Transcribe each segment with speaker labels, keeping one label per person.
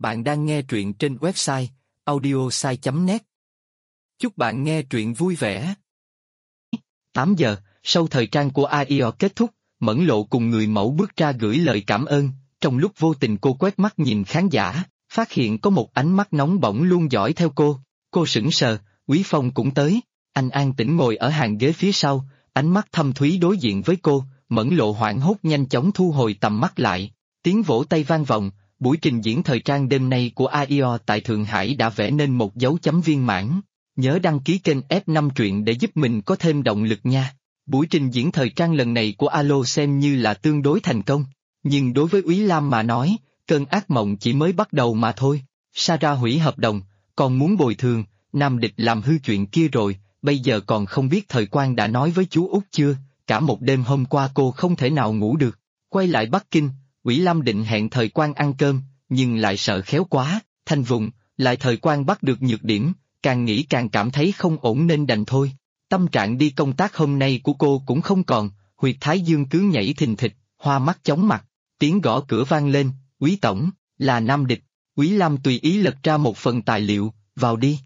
Speaker 1: Bạn đang nghe truyện trên website audiosai.net. Chúc bạn nghe truyện vui vẻ. 8 giờ, sau thời trang của AIO kết thúc, Mẫn Lộ cùng người mẫu bước ra gửi lời cảm ơn. Trong lúc vô tình cô quét mắt nhìn khán giả, phát hiện có một ánh mắt nóng bỏng luôn dõi theo cô. Cô sững sờ, Quý Phong cũng tới. Anh an tĩnh ngồi ở hàng ghế phía sau, ánh mắt thâm thúy đối diện với cô. Mẫn Lộ hoảng hốt nhanh chóng thu hồi tầm mắt lại. Tiếng vỗ tay vang vọng. Buổi trình diễn thời trang đêm nay của AIO tại Thượng Hải đã vẽ nên một dấu chấm viên mãn. Nhớ đăng ký kênh F5 truyện để giúp mình có thêm động lực nha. Buổi trình diễn thời trang lần này của Alo xem như là tương đối thành công. Nhưng đối với Úy Lam mà nói, cơn ác mộng chỉ mới bắt đầu mà thôi. Sarah hủy hợp đồng, còn muốn bồi thường, Nam Địch làm hư chuyện kia rồi, bây giờ còn không biết Thời Quang đã nói với chú Út chưa, cả một đêm hôm qua cô không thể nào ngủ được. Quay lại Bắc Kinh, Úy Lam định hẹn Thời Quang ăn cơm, nhưng lại sợ khéo quá, thành vùng, lại Thời Quang bắt được nhược điểm, càng nghĩ càng cảm thấy không ổn nên đành thôi. Tâm trạng đi công tác hôm nay của cô cũng không còn, huyệt thái dương cứ nhảy thình thịch, hoa mắt chóng mặt, tiếng gõ cửa vang lên, Úy tổng, là Nam Địch. Úy Lam tùy ý lật ra một phần tài liệu, vào đi.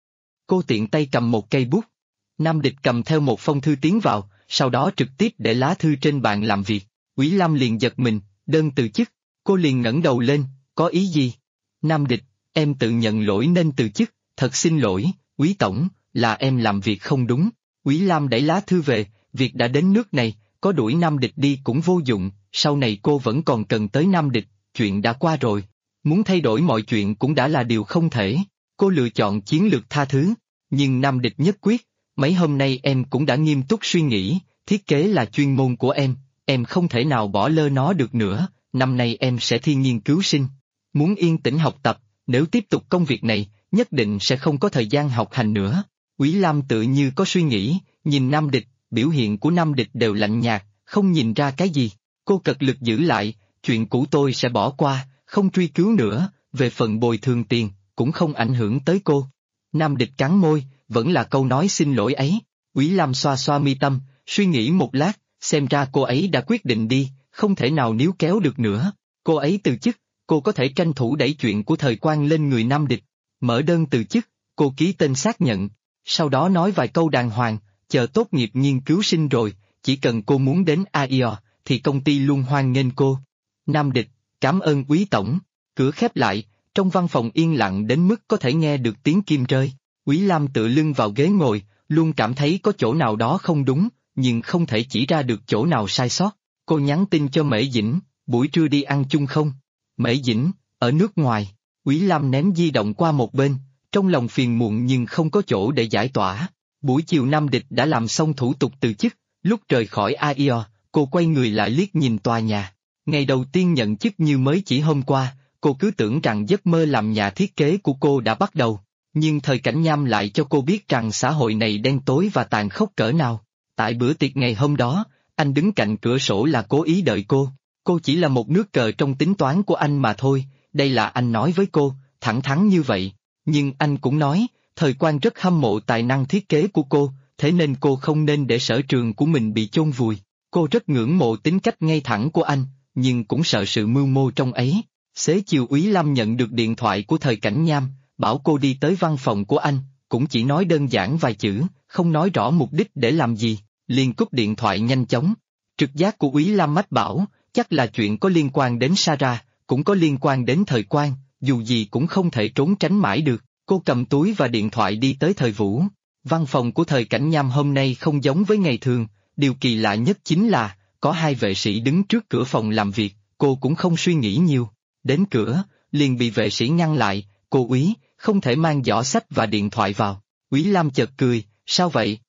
Speaker 1: Cô tiện tay cầm một cây bút. Nam Địch cầm theo một phong thư tiến vào, sau đó trực tiếp để lá thư trên bàn làm việc. Úy Lam liền giật mình, đơn từ chức. Cô liền ngẩng đầu lên, có ý gì? Nam Địch, em tự nhận lỗi nên từ chức, thật xin lỗi, Úy tổng, là em làm việc không đúng. Úy Lam đẩy lá thư về, việc đã đến nước này, có đuổi Nam Địch đi cũng vô dụng, sau này cô vẫn còn cần tới Nam Địch, chuyện đã qua rồi. Muốn thay đổi mọi chuyện cũng đã là điều không thể. Cô lựa chọn chiến lược tha thứ, nhưng Nam Địch nhất quyết, mấy hôm nay em cũng đã nghiêm túc suy nghĩ, thiết kế là chuyên môn của em không thể nào bỏ lơ nó được nữa, năm nay em sẽ thi nghiên cứu sinh. Muốn yên tĩnh học tập, nếu tiếp tục công việc này, nhất định sẽ không có thời gian học hành nữa. Úy Lam tự như có suy nghĩ, nhìn Nam Địch, biểu hiện của Nam Địch đều lạnh nhạt, không nhìn ra cái gì. Cô cật lực giữ lại, chuyện cũ tôi sẽ bỏ qua, không truy cứu nữa, về phần bồi thường tiền, cũng không ảnh hưởng tới cô. Nam Địch cắn môi, vẫn là câu nói xin lỗi ấy. Úy Lam xoa xoa mi tâm, suy nghĩ một lát, xem ra cô ấy đã quyết định đi, không thể nào níu kéo được nữa. Cô ấy từ chức, cô có thể tranh thủ đẩy chuyện của Thời Quang lên người Nam Địch. Mở đơn từ chức, cô ký tên xác nhận, sau đó nói vài câu đàng hoàng, chờ tốt nghiệp nghiên cứu sinh rồi, chỉ cần cô muốn đến AIO, thì công ty luôn hoan nghênh cô. Nam Địch, cảm ơn Úy tổng. Cửa khép lại, trong văn phòng yên lặng đến mức có thể nghe được tiếng kim rơi. Úy Lam tựa lưng vào ghế ngồi, luôn cảm thấy có chỗ nào đó không đúng, nhưng không thể chỉ ra được chỗ nào sai sót. Cô nhắn tin cho Mễ Dĩnh, buổi trưa đi ăn chung không? Mễ Dĩnh, ở nước ngoài. Úy Lam ném di động qua một bên, trong lòng phiền muộn nhưng không có chỗ để giải tỏa. Buổi chiều Nam Địch đã làm xong thủ tục từ chức, lúc rời khỏi AIO, cô quay người lại liếc nhìn tòa nhà. Ngày đầu tiên nhận chức như mới chỉ hôm qua, cô cứ tưởng rằng giấc mơ làm nhà thiết kế của cô đã bắt đầu. Nhưng Thời Cảnh Nham lại cho cô biết rằng xã hội này đen tối và tàn khốc cỡ nào. Tại bữa tiệc ngày hôm đó, anh đứng cạnh cửa sổ là cố ý đợi cô chỉ là một nước cờ trong tính toán của anh mà thôi, đây là anh nói với cô, thẳng thắn như vậy. Nhưng anh cũng nói, Thời Quang rất hâm mộ tài năng thiết kế của cô, thế nên cô không nên để sở trường của mình bị chôn vùi. Cô rất ngưỡng mộ tính cách ngay thẳng của anh, nhưng cũng sợ sự mưu mô trong ấy. Xế chiều Úy Lam nhận được điện thoại của Thời Cảnh Nham, bảo cô đi tới văn phòng của anh, cũng chỉ nói đơn giản vài chữ, không nói rõ mục đích để làm gì, liền cúp điện thoại nhanh chóng. Trực giác của Úy Lam mách bảo, chắc là chuyện có liên quan đến Sarah, cũng có liên quan đến Thời Quang, dù gì cũng không thể trốn tránh mãi được. Cô cầm túi và điện thoại đi tới Thời Vũ. Văn phòng của Thời Cảnh Nham hôm nay không giống với ngày thường, điều kỳ lạ nhất chính là, có hai vệ sĩ đứng trước cửa phòng làm việc, cô cũng không suy nghĩ nhiều. Đến cửa, liền bị vệ sĩ ngăn lại, cô Úy, không thể mang giỏ sách và điện thoại vào. Úy Lam chợt cười, sao vậy?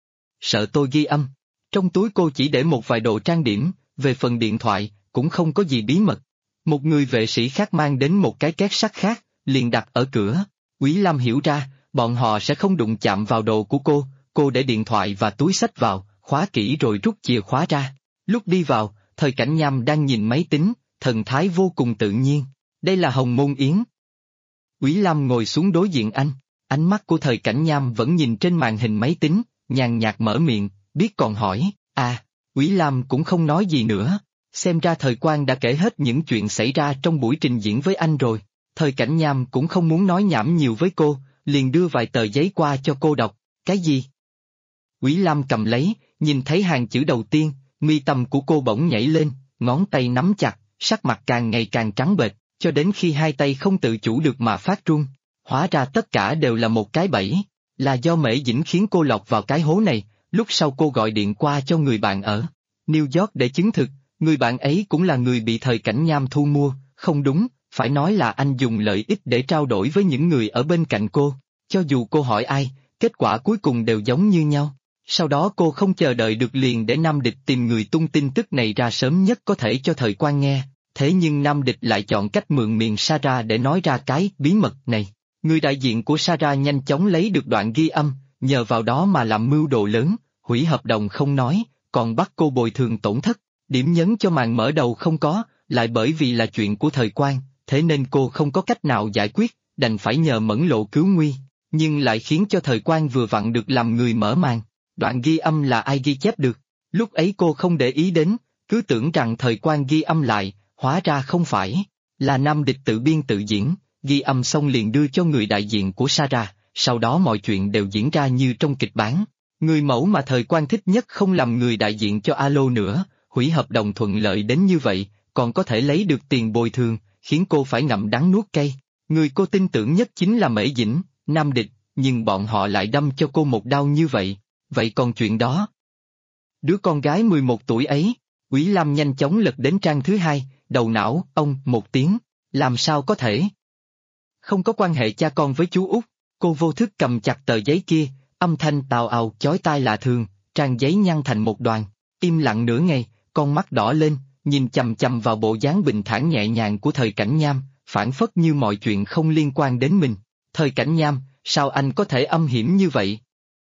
Speaker 1: Sợ tôi ghi âm. Trong túi cô chỉ để một vài đồ trang điểm, về phần điện thoại, cũng không có gì bí mật. Một người vệ sĩ khác mang đến một cái két sắt khác, liền đặt ở cửa. Úy Lam hiểu ra, bọn họ sẽ không đụng chạm vào đồ của cô để điện thoại và túi xách vào, khóa kỹ rồi rút chìa khóa ra. Lúc đi vào, Thời Cảnh Nham đang nhìn máy tính, thần thái vô cùng tự nhiên. Đây là Hồng Môn Yến. Úy Lam ngồi xuống đối diện anh, ánh mắt của Thời Cảnh Nham vẫn nhìn trên màn hình máy tính, nhàn nhạt mở miệng, biết còn hỏi, Úy Lam cũng không nói gì nữa. Xem ra Thời Quang đã kể hết những chuyện xảy ra trong buổi trình diễn với anh rồi. Thời Cảnh Nham cũng không muốn nói nhảm nhiều với cô, liền đưa vài tờ giấy qua cho cô đọc. Cái gì? Quý Lam cầm lấy, nhìn thấy hàng chữ đầu tiên, mi tâm của cô bỗng nhảy lên, ngón tay nắm chặt, sắc mặt càng ngày càng trắng bệch, cho đến khi hai tay không tự chủ được mà phát run. Hóa ra tất cả đều là một cái bẫy, là do Mễ Dĩnh khiến cô lọt vào cái hố này. Lúc sau cô gọi điện qua cho người bạn ở New York để chứng thực, người bạn ấy cũng là người bị Thời Cảnh Nham thu mua. Không đúng, phải nói là anh dùng lợi ích để trao đổi với những người ở bên cạnh cô. Cho dù cô hỏi ai, kết quả cuối cùng đều giống như nhau. Sau đó cô không chờ đợi được liền để Nam Địch tìm người tung tin tức này ra sớm nhất có thể cho Thời Quan nghe. Thế nhưng Nam Địch lại chọn cách mượn miệng Sarah để nói ra cái bí mật này. Người đại diện của Sarah nhanh chóng lấy được đoạn ghi âm, nhờ vào đó mà làm mưu đồ lớn, hủy hợp đồng không nói, còn bắt cô bồi thường tổn thất. Điểm nhấn cho màn mở đầu không có, lại bởi vì là chuyện của Thời Quan, thế nên cô không có cách nào giải quyết, đành phải nhờ Mẫn Lộ cứu nguy, nhưng lại khiến cho Thời Quan vừa vặn được làm người mở màn. Đoạn ghi âm là ai ghi chép được? Lúc ấy cô không để ý đến, cứ tưởng rằng Thời Quan ghi âm lại, hóa ra không phải, là Nam Địch tự biên tự diễn, ghi âm xong liền đưa cho người đại diện của Sarah, sau đó mọi chuyện đều diễn ra như trong kịch bản. Người mẫu mà Thời Quan thích nhất không làm người đại diện cho Alo nữa, hủy hợp đồng thuận lợi đến như vậy, còn có thể lấy được tiền bồi thường, khiến cô phải ngậm đắng nuốt cay. Người cô tin tưởng nhất chính là Mễ Dĩnh, Nam Địch, nhưng bọn họ lại đâm cho cô một đau như vậy. Vậy còn chuyện đó? Đứa con gái 11 tuổi ấy, Quý Lam nhanh chóng lật đến trang thứ hai, đầu não, ông, một tiếng, làm sao có thể? Không có quan hệ cha con với chú Út, cô vô thức cầm chặt tờ giấy kia, âm thanh tào ào chói tai lạ thường, trang giấy nhăn thành một đoàn, im lặng nửa ngày, con mắt đỏ lên, nhìn chằm chằm vào bộ dáng bình thản nhẹ nhàng của Thời Cảnh Nham, phản phất như mọi chuyện không liên quan đến mình. Thời Cảnh Nham, sao anh có thể âm hiểm như vậy?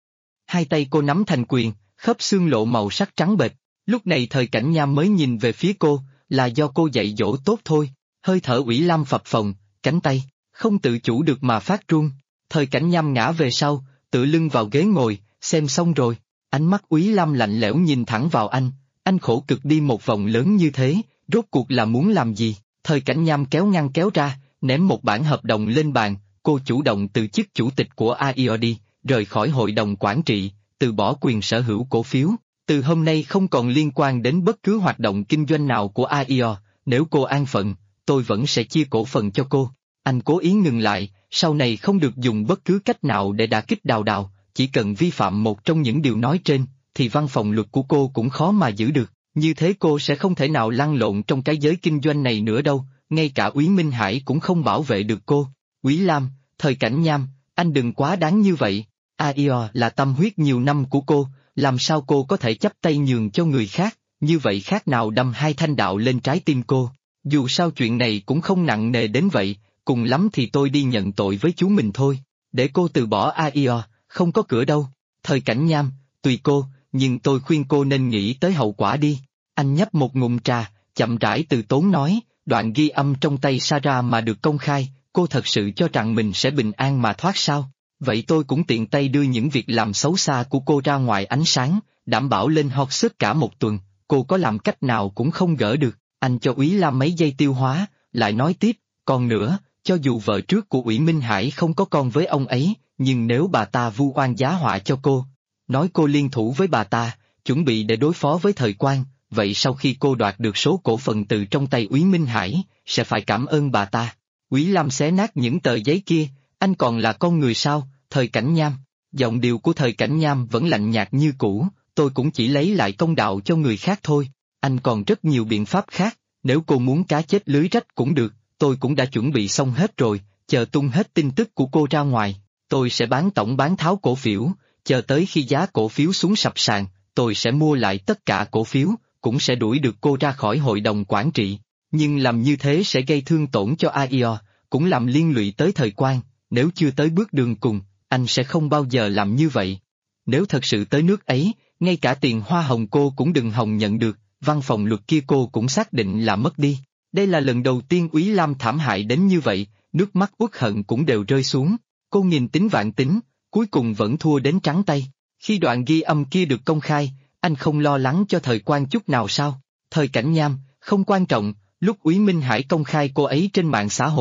Speaker 1: Hai tay cô nắm thành quyền, khớp xương lộ màu sắc trắng bệch. Lúc này Thời Cảnh Nham mới nhìn về phía cô, là do cô dạy dỗ tốt thôi. Hơi thở Ủy Lam phập phồng, cánh tay không tự chủ được mà phát run. Thời Cảnh Nham ngã về sau, tựa lưng vào ghế ngồi, xem xong rồi. Ánh mắt Úy Lam lạnh lẽo nhìn thẳng vào anh khổ cực đi một vòng lớn như thế, rốt cuộc là muốn làm gì? Thời Cảnh Nham kéo ngăn kéo ra, ném một bản hợp đồng lên bàn, cô chủ động từ chức chủ tịch của AIOD, rời khỏi hội đồng quản trị, từ bỏ quyền sở hữu cổ phiếu, từ hôm nay không còn liên quan đến bất cứ hoạt động kinh doanh nào của AIO, nếu cô an phận, tôi vẫn sẽ chia cổ phần cho cô. Anh cố ý ngừng lại, sau này không được dùng bất cứ cách nào để đả kích Đào Đào, chỉ cần vi phạm một trong những điều nói trên, thì văn phòng luật của cô cũng khó mà giữ được, như thế cô sẽ không thể nào lăn lộn trong cái giới kinh doanh này nữa đâu, ngay cả Úy Minh Hải cũng không bảo vệ được cô. Úy Lam, Thời Cảnh Nham, anh đừng quá đáng như vậy, AIO là tâm huyết nhiều năm của cô, làm sao cô có thể chấp tay nhường cho người khác, như vậy khác nào đâm hai thanh đạo lên trái tim cô. Dù sao chuyện này cũng không nặng nề đến vậy, cùng lắm thì tôi đi nhận tội với chú mình thôi, để cô từ bỏ AIO, không có cửa đâu. Thời Cảnh Nham, tùy cô, nhưng tôi khuyên cô nên nghĩ tới hậu quả đi. Anh nhấp một ngụm trà, chậm rãi từ tốn nói, đoạn ghi âm trong tay Sarah mà được công khai, cô thật sự cho rằng mình sẽ bình an mà thoát sao? Vậy tôi cũng tiện tay đưa những việc làm xấu xa của cô ra ngoài ánh sáng, đảm bảo lên hot search cả một tuần, cô có làm cách nào cũng không gỡ được. Anh cho Úy Lam mấy giây tiêu hóa, lại nói tiếp, còn nữa, cho dù vợ trước của Ủy Minh Hải không có con với ông ấy, nhưng nếu bà ta vu oan giá họa cho cô, nói cô liên thủ với bà ta, chuẩn bị để đối phó với Thời Quan, vậy sau khi cô đoạt được số cổ phần từ trong tay Úy Minh Hải, sẽ phải cảm ơn bà ta. Úy Lam xé nát những tờ giấy kia, anh còn là con người sao? Thời Cảnh Nham, giọng điệu của Thời Cảnh Nham vẫn lạnh nhạt như cũ, tôi cũng chỉ lấy lại công đạo cho người khác thôi, anh còn rất nhiều biện pháp khác, nếu cô muốn cá chết lưới rách cũng được, tôi cũng đã chuẩn bị xong hết rồi, chờ tung hết tin tức của cô ra ngoài, tôi sẽ bán tổng bán tháo cổ phiếu, chờ tới khi giá cổ phiếu xuống sập sàn, tôi sẽ mua lại tất cả cổ phiếu, cũng sẽ đuổi được cô ra khỏi hội đồng quản trị, nhưng làm như thế sẽ gây thương tổn cho AIO, cũng làm liên lụy tới Thời Quan, nếu chưa tới bước đường cùng, anh sẽ không bao giờ làm như vậy. Nếu thật sự tới nước ấy, ngay cả tiền hoa hồng cô cũng đừng hòng nhận được, văn phòng luật kia cô cũng xác định là mất đi. Đây là lần đầu tiên Úy Lam thảm hại đến như vậy, nước mắt uất hận cũng đều rơi xuống. Cô nghìn tính vạn tính, cuối cùng vẫn thua đến trắng tay. Khi đoạn ghi âm kia được công khai, anh không lo lắng cho Thời Quan chút nào sao? Thời Cảnh Nham, không quan trọng, lúc Úy Minh Hải công khai cô ấy trên mạng xã hội,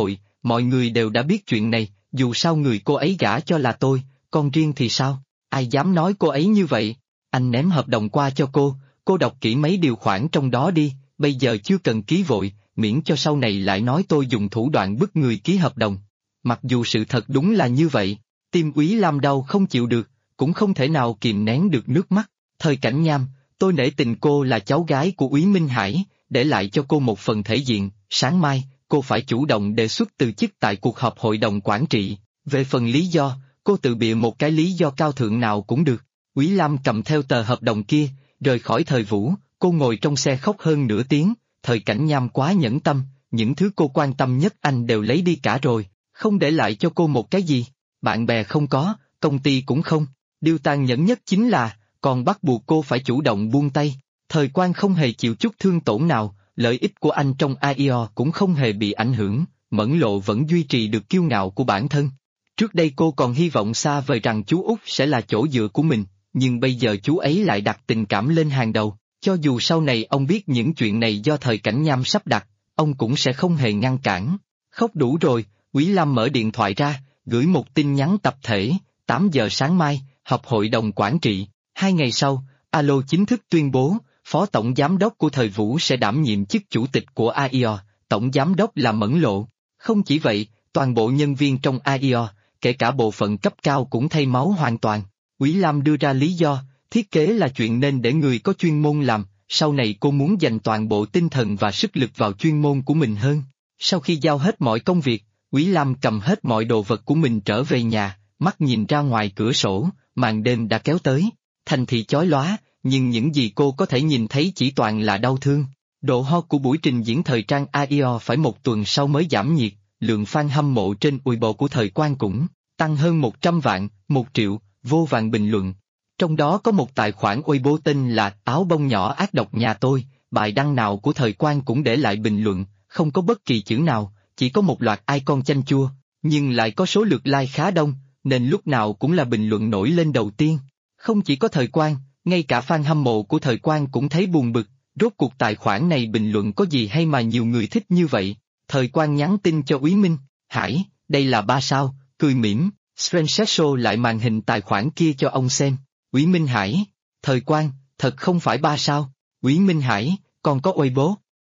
Speaker 1: mọi người đều đã biết chuyện này, dù sao người cô ấy gả cho là tôi, con riêng thì sao, ai dám nói cô ấy như vậy, anh ném hợp đồng qua cho cô đọc kỹ mấy điều khoản trong đó đi, bây giờ chưa cần ký vội, miễn cho sau này lại nói tôi dùng thủ đoạn bức người ký hợp đồng. Mặc dù sự thật đúng là như vậy, tim Úy Lam đau không chịu được, cũng không thể nào kìm nén được nước mắt. Thời Cảnh Nham, tôi nể tình cô là cháu gái của Úy Minh Hải, để lại cho cô một phần thể diện, sáng mai, cô phải chủ động đề xuất từ chức tại cuộc họp hội đồng quản trị. Về phần lý do, cô tự bịa một cái lý do cao thượng nào cũng được. Úy Lam cầm theo tờ hợp đồng kia, rời khỏi Thời Vũ, cô ngồi trong xe khóc hơn nửa tiếng. Thời Cảnh Nham quá nhẫn tâm, những thứ cô quan tâm nhất anh đều lấy đi cả rồi, không để lại cho cô một cái gì. Bạn bè không có, công ty cũng không. Điều tàn nhẫn nhất chính là, còn bắt buộc cô phải chủ động buông tay. Thời Quang không hề chịu chút thương tổn nào, lợi ích của anh trong AIO cũng không hề bị ảnh hưởng, Mẫn Lộ vẫn duy trì được kiêu ngạo của bản thân. Trước đây cô còn hy vọng xa vời rằng chú Út sẽ là chỗ dựa của mình, nhưng bây giờ chú ấy lại đặt tình cảm lên hàng đầu. Cho dù sau này ông biết những chuyện này do Thời Cảnh Nham sắp đặt, ông cũng sẽ không hề ngăn cản. Khóc đủ rồi, Úy Lam mở điện thoại ra, gửi một tin nhắn tập thể, 8 giờ sáng mai, họp hội đồng quản trị. 2 ngày sau, Alo chính thức tuyên bố, Phó Tổng Giám đốc của Thời Vũ sẽ đảm nhiệm chức chủ tịch của AIO, Tổng Giám đốc là Mẫn Lộ. Không chỉ vậy, toàn bộ nhân viên trong AIO, kể cả bộ phận cấp cao cũng thay máu hoàn toàn. Úy Lam đưa ra lý do, thiết kế là chuyện nên để người có chuyên môn làm, sau này cô muốn dành toàn bộ tinh thần và sức lực vào chuyên môn của mình hơn. Sau khi giao hết mọi công việc, Úy Lam cầm hết mọi đồ vật của mình trở về nhà, mắt nhìn ra ngoài cửa sổ, màn đêm đã kéo tới, thành thị chói lóa, nhưng những gì cô có thể nhìn thấy chỉ toàn là đau thương. Độ hot của buổi trình diễn thời trang AIO phải một tuần sau mới giảm nhiệt, lượng fan hâm mộ trên Weibo của Thời Quang cũng tăng hơn 100 vạn, 1 triệu, vô vàn bình luận. Trong đó có một tài khoản Weibo tên là Áo Bông Nhỏ Ác Độc Nhà Tôi, bài đăng nào của Thời Quang cũng để lại bình luận, không có bất kỳ chữ nào, chỉ có một loạt icon chanh chua, nhưng lại có số lượt like khá đông, nên lúc nào cũng là bình luận nổi lên đầu tiên. Không chỉ có Thời Quang, ngay cả fan hâm mộ của Thời Quang cũng thấy buồn bực, rốt cuộc tài khoản này bình luận có gì hay mà nhiều người thích như vậy. Thời Quang nhắn tin cho Úy Minh Hải, đây là 3 sao, cười mỉm, screenshot lại màn hình tài khoản kia cho ông xem. Úy Minh Hải, Thời Quang, thật không phải 3 sao, Úy Minh Hải, con có Weibo.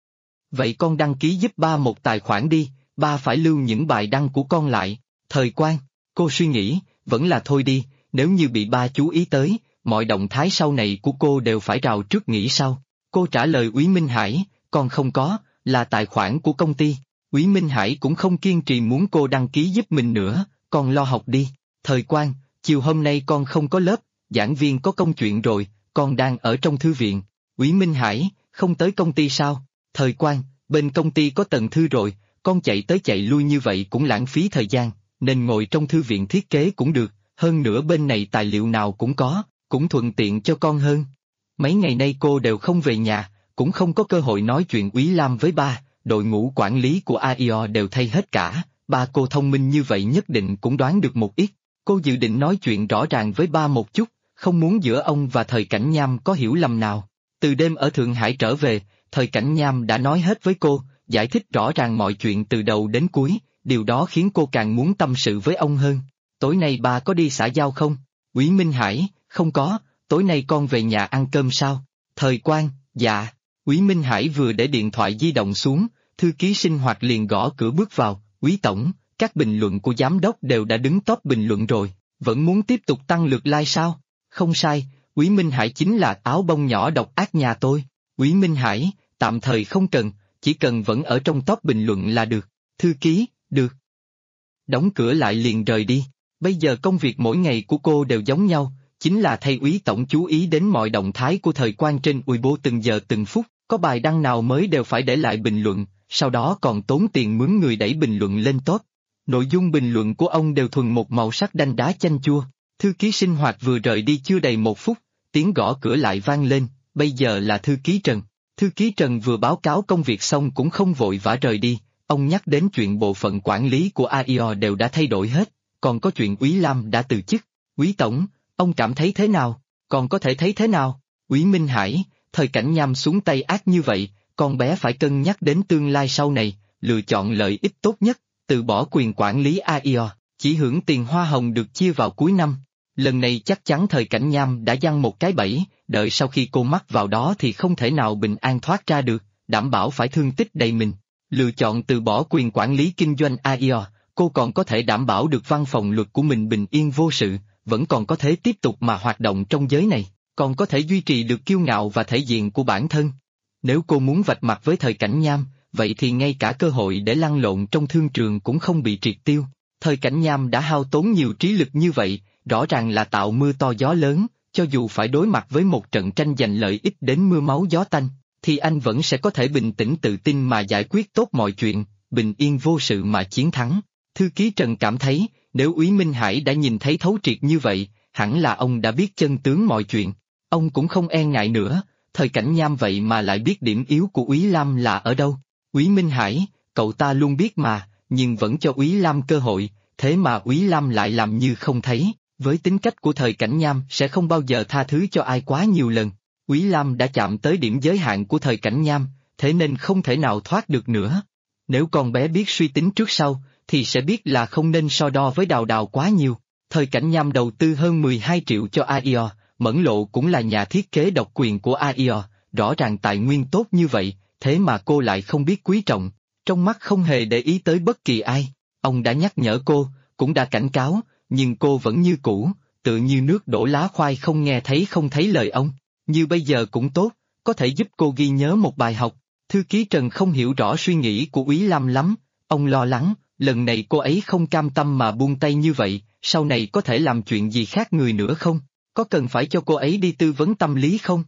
Speaker 1: Vậy con đăng ký giúp ba một tài khoản đi, ba phải lưu những bài đăng của con lại. Thời Quang, cô suy nghĩ, vẫn là thôi đi, nếu như bị ba chú ý tới, mọi động thái sau này của cô đều phải rào trước nghĩ sau. Cô trả lời Úy Minh Hải, con không có, là tài khoản của công ty. Úy Minh Hải cũng không kiên trì muốn cô đăng ký giúp mình nữa, con lo học đi. Thời Quang, chiều hôm nay con không có lớp, giảng viên có công chuyện rồi, con đang ở trong thư viện. Úy Minh Hải, không tới công ty sao? Thời Quang, bên công ty có tầng thư rồi, con chạy tới chạy lui như vậy cũng lãng phí thời gian, nên ngồi trong thư viện thiết kế cũng được, hơn nữa bên này tài liệu nào cũng có, cũng thuận tiện cho con hơn. Mấy ngày nay cô đều không về nhà, cũng không có cơ hội nói chuyện Úy Lam với ba, đội ngũ quản lý của AIO đều thay hết cả, ba cô thông minh như vậy nhất định cũng đoán được một ít. Cô dự định nói chuyện rõ ràng với ba một chút, không muốn giữa ông và Thời Cảnh Nham có hiểu lầm nào. Từ đêm ở Thượng Hải trở về, Thời Cảnh Nham đã nói hết với cô, giải thích rõ ràng mọi chuyện từ đầu đến cuối, điều đó khiến cô càng muốn tâm sự với ông hơn. Tối nay ba có đi xã giao không? Úy Minh Hải, không có, tối nay con về nhà ăn cơm sao? Thời Quang, dạ. Úy Minh Hải vừa để điện thoại di động xuống, thư ký sinh hoạt liền gõ cửa bước vào. Úy Tổng, các bình luận của giám đốc đều đã đứng top bình luận rồi, vẫn muốn tiếp tục tăng lượt like sao? Không sai, Úy Minh Hải chính là Áo Bông Nhỏ Độc Ác Nhà Tôi. Úy Minh Hải, tạm thời không cần, chỉ cần vẫn ở trong top bình luận là được. Thư ký, được. Đóng cửa lại liền rời đi. Bây giờ công việc mỗi ngày của cô đều giống nhau, chính là thay Úy Tổng chú ý đến mọi động thái của Thời Quang trên Weibo từng giờ từng phút, có bài đăng nào mới đều phải để lại bình luận, sau đó còn tốn tiền mướn người đẩy bình luận lên top. Nội dung bình luận của ông đều thuần một màu sắc đanh đá chanh chua. Thư ký sinh hoạt vừa rời đi chưa đầy 1 phút, tiếng gõ cửa lại vang lên, bây giờ là thư ký Trần. Thư ký Trần vừa báo cáo công việc xong cũng không vội vã rời đi, ông nhắc đến chuyện bộ phận quản lý của AIO đều đã thay đổi hết, còn có chuyện Úy Lam đã từ chức. Úy Tổng, ông cảm thấy thế nào? Còn có thể thấy thế nào? Úy Minh Hải, Thời Cảnh Nham xuống tay ác như vậy, con bé phải cân nhắc đến tương lai sau này, lựa chọn lợi ích tốt nhất, từ bỏ quyền quản lý AIO, chỉ hưởng tiền hoa hồng được chia vào cuối năm. Lần này chắc chắn thời cảnh nham đã giăng một cái bẫy, đợi sau khi cô mắc vào đó thì không thể nào bình an thoát ra được, đảm bảo phải thương tích đầy mình. Lựa chọn từ bỏ quyền quản lý kinh doanh AIO, cô còn có thể đảm bảo được văn phòng luật của mình bình yên vô sự, vẫn còn có thể tiếp tục mà hoạt động trong giới này, còn có thể duy trì được kiêu ngạo và thể diện của bản thân. Nếu cô muốn vạch mặt với thời cảnh nham, vậy thì ngay cả cơ hội để lăn lộn trong thương trường cũng không bị triệt tiêu. Thời cảnh nham đã hao tốn nhiều trí lực như vậy, rõ ràng là tạo mưa to gió lớn, cho dù phải đối mặt với một trận tranh giành lợi ích đến mưa máu gió tanh, thì anh vẫn sẽ có thể bình tĩnh tự tin mà giải quyết tốt mọi chuyện, bình yên vô sự mà chiến thắng. Thư ký Trần cảm thấy, nếu Úy Minh Hải đã nhìn thấy thấu triệt như vậy, hẳn là ông đã biết chân tướng mọi chuyện. Ông cũng không e ngại nữa, thời cảnh nham vậy mà lại biết điểm yếu của Úy Lam là ở đâu. Úy Minh Hải, cậu ta luôn biết mà, nhưng vẫn cho Úy Lam cơ hội, thế mà Úy Lam lại làm như không thấy, với tính cách của thời cảnh nham sẽ không bao giờ tha thứ cho ai quá nhiều lần. Úy Lam đã chạm tới điểm giới hạn của thời cảnh nham, thế nên không thể nào thoát được nữa. Nếu con bé biết suy tính trước sau, thì sẽ biết là không nên so đo với Đào Đào quá nhiều. Thời cảnh nham đầu tư hơn 12 triệu cho AIO, Mẫn Lộ cũng là nhà thiết kế độc quyền của AIO, rõ ràng tài nguyên tốt như vậy, thế mà cô lại không biết quý trọng, trong mắt không hề để ý tới bất kỳ ai. Ông đã nhắc nhở cô, cũng đã cảnh cáo, nhưng cô vẫn như cũ, tự như nước đổ lá khoai không nghe thấy không thấy lời ông. Như bây giờ cũng tốt, có thể giúp cô ghi nhớ một bài học. Thư ký Trần không hiểu rõ suy nghĩ của Úy Lam lắm, ông lo lắng, lần này cô ấy không cam tâm mà buông tay như vậy, sau này có thể làm chuyện gì khác người nữa không? Có cần phải cho cô ấy đi tư vấn tâm lý không?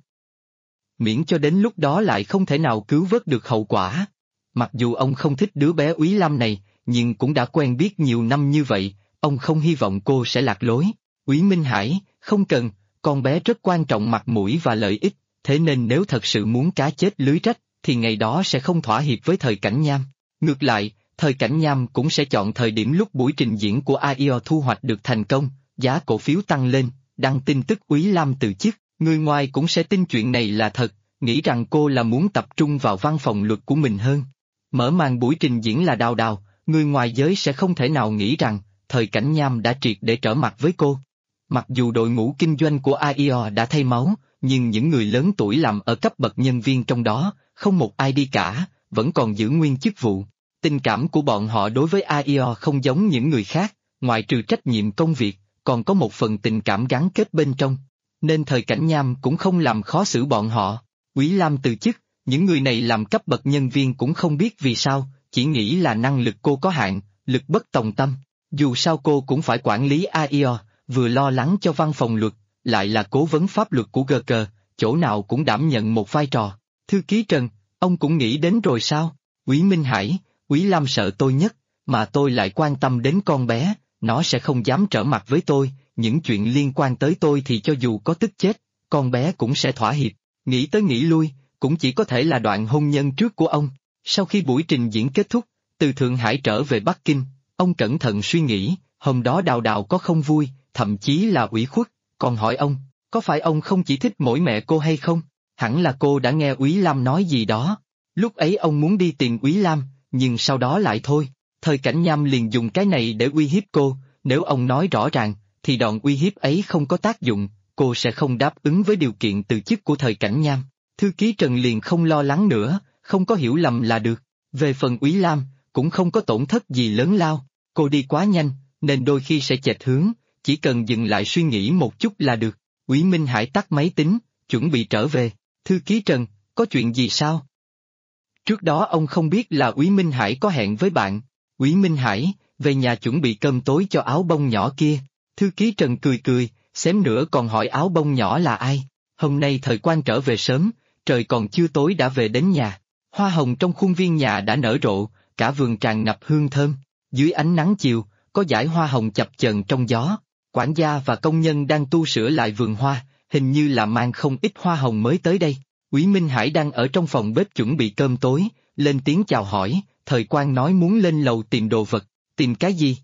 Speaker 1: Miễn cho đến lúc đó lại không thể nào cứu vớt được hậu quả. Mặc dù ông không thích đứa bé Úy Lam này, nhưng cũng đã quen biết nhiều năm như vậy, ông không hy vọng cô sẽ lạc lối. Úy Minh Hải, không cần, con bé rất quan trọng mặt mũi và lợi ích, thế nên nếu thật sự muốn cá chết lưới rách, thì ngày đó sẽ không thỏa hiệp với thời cảnh nham. Ngược lại, thời cảnh nham cũng sẽ chọn thời điểm lúc buổi trình diễn của AIO thu hoạch được thành công, giá cổ phiếu tăng lên, đăng tin tức Úy Lam từ chức, người ngoài cũng sẽ tin chuyện này là thật, nghĩ rằng cô là muốn tập trung vào văn phòng luật của mình hơn. Mở màn buổi trình diễn là Đào Đào, người ngoài giới sẽ không thể nào nghĩ rằng, thời cảnh nham đã triệt để trở mặt với cô. Mặc dù đội ngũ kinh doanh của AIO đã thay máu, nhưng những người lớn tuổi làm ở cấp bậc nhân viên trong đó, không một ai đi cả, vẫn còn giữ nguyên chức vụ. Tình cảm của bọn họ đối với AIO không giống những người khác, ngoại trừ trách nhiệm công việc, còn có một phần tình cảm gắn kết bên trong. Nên thời cảnh nham cũng không làm khó xử bọn họ. Úy Lam từ chức, những người này làm cấp bậc nhân viên cũng không biết vì sao, chỉ nghĩ là năng lực cô có hạn, lực bất tòng tâm. Dù sao cô cũng phải quản lý AIO, vừa lo lắng cho văn phòng luật, lại là cố vấn pháp luật của GK, chỗ nào cũng đảm nhận một vai trò. Thư ký Trần, ông cũng nghĩ đến rồi sao? Úy Minh Hải, Úy Lam sợ tôi nhất, mà tôi lại quan tâm đến con bé, nó sẽ không dám trở mặt với tôi, những chuyện liên quan tới tôi thì cho dù có tức chết, con bé cũng sẽ thỏa hiệp. Nghĩ tới nghĩ lui, cũng chỉ có thể là đoạn hôn nhân trước của ông. Sau khi buổi trình diễn kết thúc, từ Thượng Hải trở về Bắc Kinh, ông cẩn thận suy nghĩ, hôm đó Đào Đào có không vui, thậm chí là ủy khuất, còn hỏi ông, có phải ông không chỉ thích mỗi mẹ cô hay không? Hẳn là cô đã nghe Úy Lam nói gì đó. Lúc ấy ông muốn đi tìm Úy Lam, nhưng sau đó lại thôi. Thời cảnh nham liền dùng cái này để uy hiếp cô, nếu ông nói rõ ràng, thì đòn uy hiếp ấy không có tác dụng, cô sẽ không đáp ứng với điều kiện từ chức của thời cảnh nham. Thư ký Trần liền không lo lắng nữa, không có hiểu lầm là được. Về phần Úy Lam, cũng không có tổn thất gì lớn lao, cô đi quá nhanh, nên đôi khi sẽ chệch hướng, chỉ cần dừng lại suy nghĩ một chút là được. Úy Minh Hải tắt máy tính, chuẩn bị trở về. Thư ký Trần, có chuyện gì sao? Trước đó ông không biết là Úy Minh Hải có hẹn với bạn. Úy Minh Hải, về nhà chuẩn bị cơm tối cho áo bông nhỏ kia. Thư ký Trần cười cười, xém nữa còn hỏi áo bông nhỏ là ai. Hôm nay thời quan trở về sớm, trời còn chưa tối đã về đến nhà. Hoa hồng trong khuôn viên nhà đã nở rộ, cả vườn tràn ngập hương thơm. Dưới ánh nắng chiều, có dải hoa hồng chập chờn trong gió. Quản gia và công nhân đang tu sửa lại vườn hoa, hình như là mang không ít hoa hồng mới tới đây. Úy Minh Hải đang ở trong phòng bếp chuẩn bị cơm tối, lên tiếng chào hỏi, thời quan nói muốn lên lầu tìm đồ vật, tìm cái gì?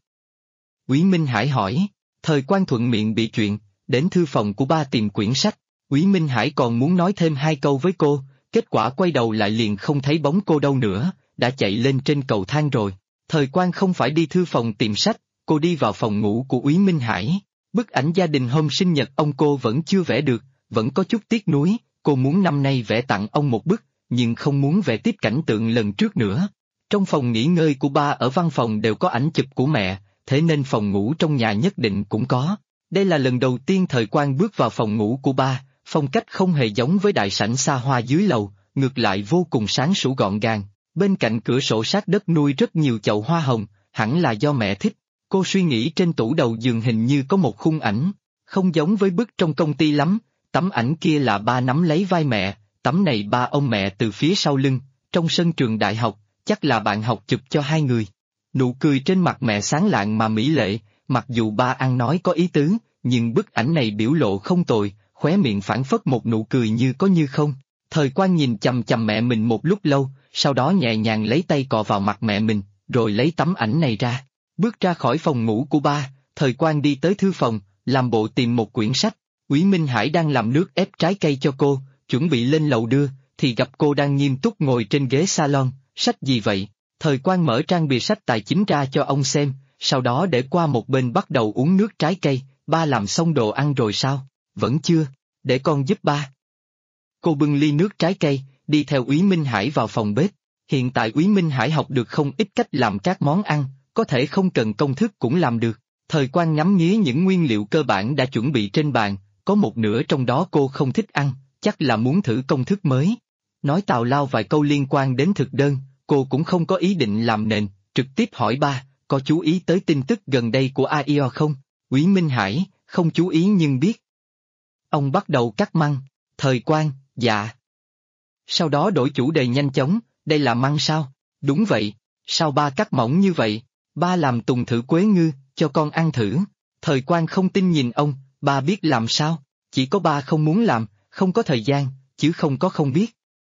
Speaker 1: Úy Minh Hải hỏi, thời quan thuận miệng bị chuyện, đến thư phòng của ba tìm quyển sách. Úy Minh Hải còn muốn nói thêm hai câu với cô, kết quả quay đầu lại liền không thấy bóng cô đâu nữa, đã chạy lên trên cầu thang rồi. Thời Quang không phải đi thư phòng tìm sách, cô đi vào phòng ngủ của Úy Minh Hải. Bức ảnh gia đình hôm sinh nhật ông cô vẫn chưa vẽ được, vẫn có chút tiếc nuối, cô muốn năm nay vẽ tặng ông một bức, nhưng không muốn vẽ tiếp cảnh tượng lần trước nữa. Trong phòng nghỉ ngơi của ba ở văn phòng đều có ảnh chụp của mẹ, thế nên phòng ngủ trong nhà nhất định cũng có. Đây là lần đầu tiên Thời Quang bước vào phòng ngủ của ba, phong cách không hề giống với đại sảnh xa hoa dưới lầu, ngược lại vô cùng sáng sủa gọn gàng. Bên cạnh cửa sổ sát đất nuôi rất nhiều chậu hoa hồng, hẳn là do mẹ thích. Cô suy nghĩ trên tủ đầu giường hình như có một khung ảnh, không giống với bức trong công ty lắm, tấm ảnh kia là ba nắm lấy vai mẹ, tấm này ba ôm mẹ từ phía sau lưng, trong sân trường đại học, chắc là bạn học chụp cho hai người. Nụ cười trên mặt mẹ sáng lạng mà mỹ lệ, mặc dù ba ăn nói có ý tứ, nhưng bức ảnh này biểu lộ không tồi, khóe miệng phảng phất một nụ cười như có như không. Thời Quang nhìn chằm chằm mẹ mình một lúc lâu, sau đó nhẹ nhàng lấy tay cọ vào mặt mẹ mình, rồi lấy tấm ảnh này ra. Bước ra khỏi phòng ngủ của ba, Thời Quang đi tới thư phòng, làm bộ tìm một quyển sách. Úy Minh Hải đang làm nước ép trái cây cho cô, chuẩn bị lên lầu đưa, thì gặp cô đang nghiêm túc ngồi trên ghế salon. Sách gì vậy? Thời Quang mở trang bìa sách tài chính ra cho ông xem, sau đó để qua một bên bắt đầu uống nước trái cây. Ba làm xong đồ ăn rồi sao? Vẫn chưa, để con giúp ba. Cô bưng ly nước trái cây, đi theo Úy Minh Hải vào phòng bếp. Hiện tại Úy Minh Hải học được không ít cách làm các món ăn, có thể không cần công thức cũng làm được. Thời Quang ngắm nghía những nguyên liệu cơ bản đã chuẩn bị trên bàn, có một nửa trong đó cô không thích ăn, chắc là muốn thử công thức mới. Nói tào lao vài câu liên quan đến thực đơn, cô cũng không có ý định làm nền, trực tiếp hỏi ba, có chú ý tới tin tức gần đây của AIO không? Úy Minh Hải, không chú ý nhưng biết. Ông bắt đầu cắt măng. Thời Quang, dạ. Sau đó đổi chủ đề nhanh chóng, đây là măng sao? Đúng vậy, sao ba cắt mỏng như vậy? Ba làm tùng thử quế ngư, cho con ăn thử. Thời Quang không tin nhìn ông, ba biết làm sao? Chỉ có ba không muốn làm, không có thời gian, chứ không có không biết.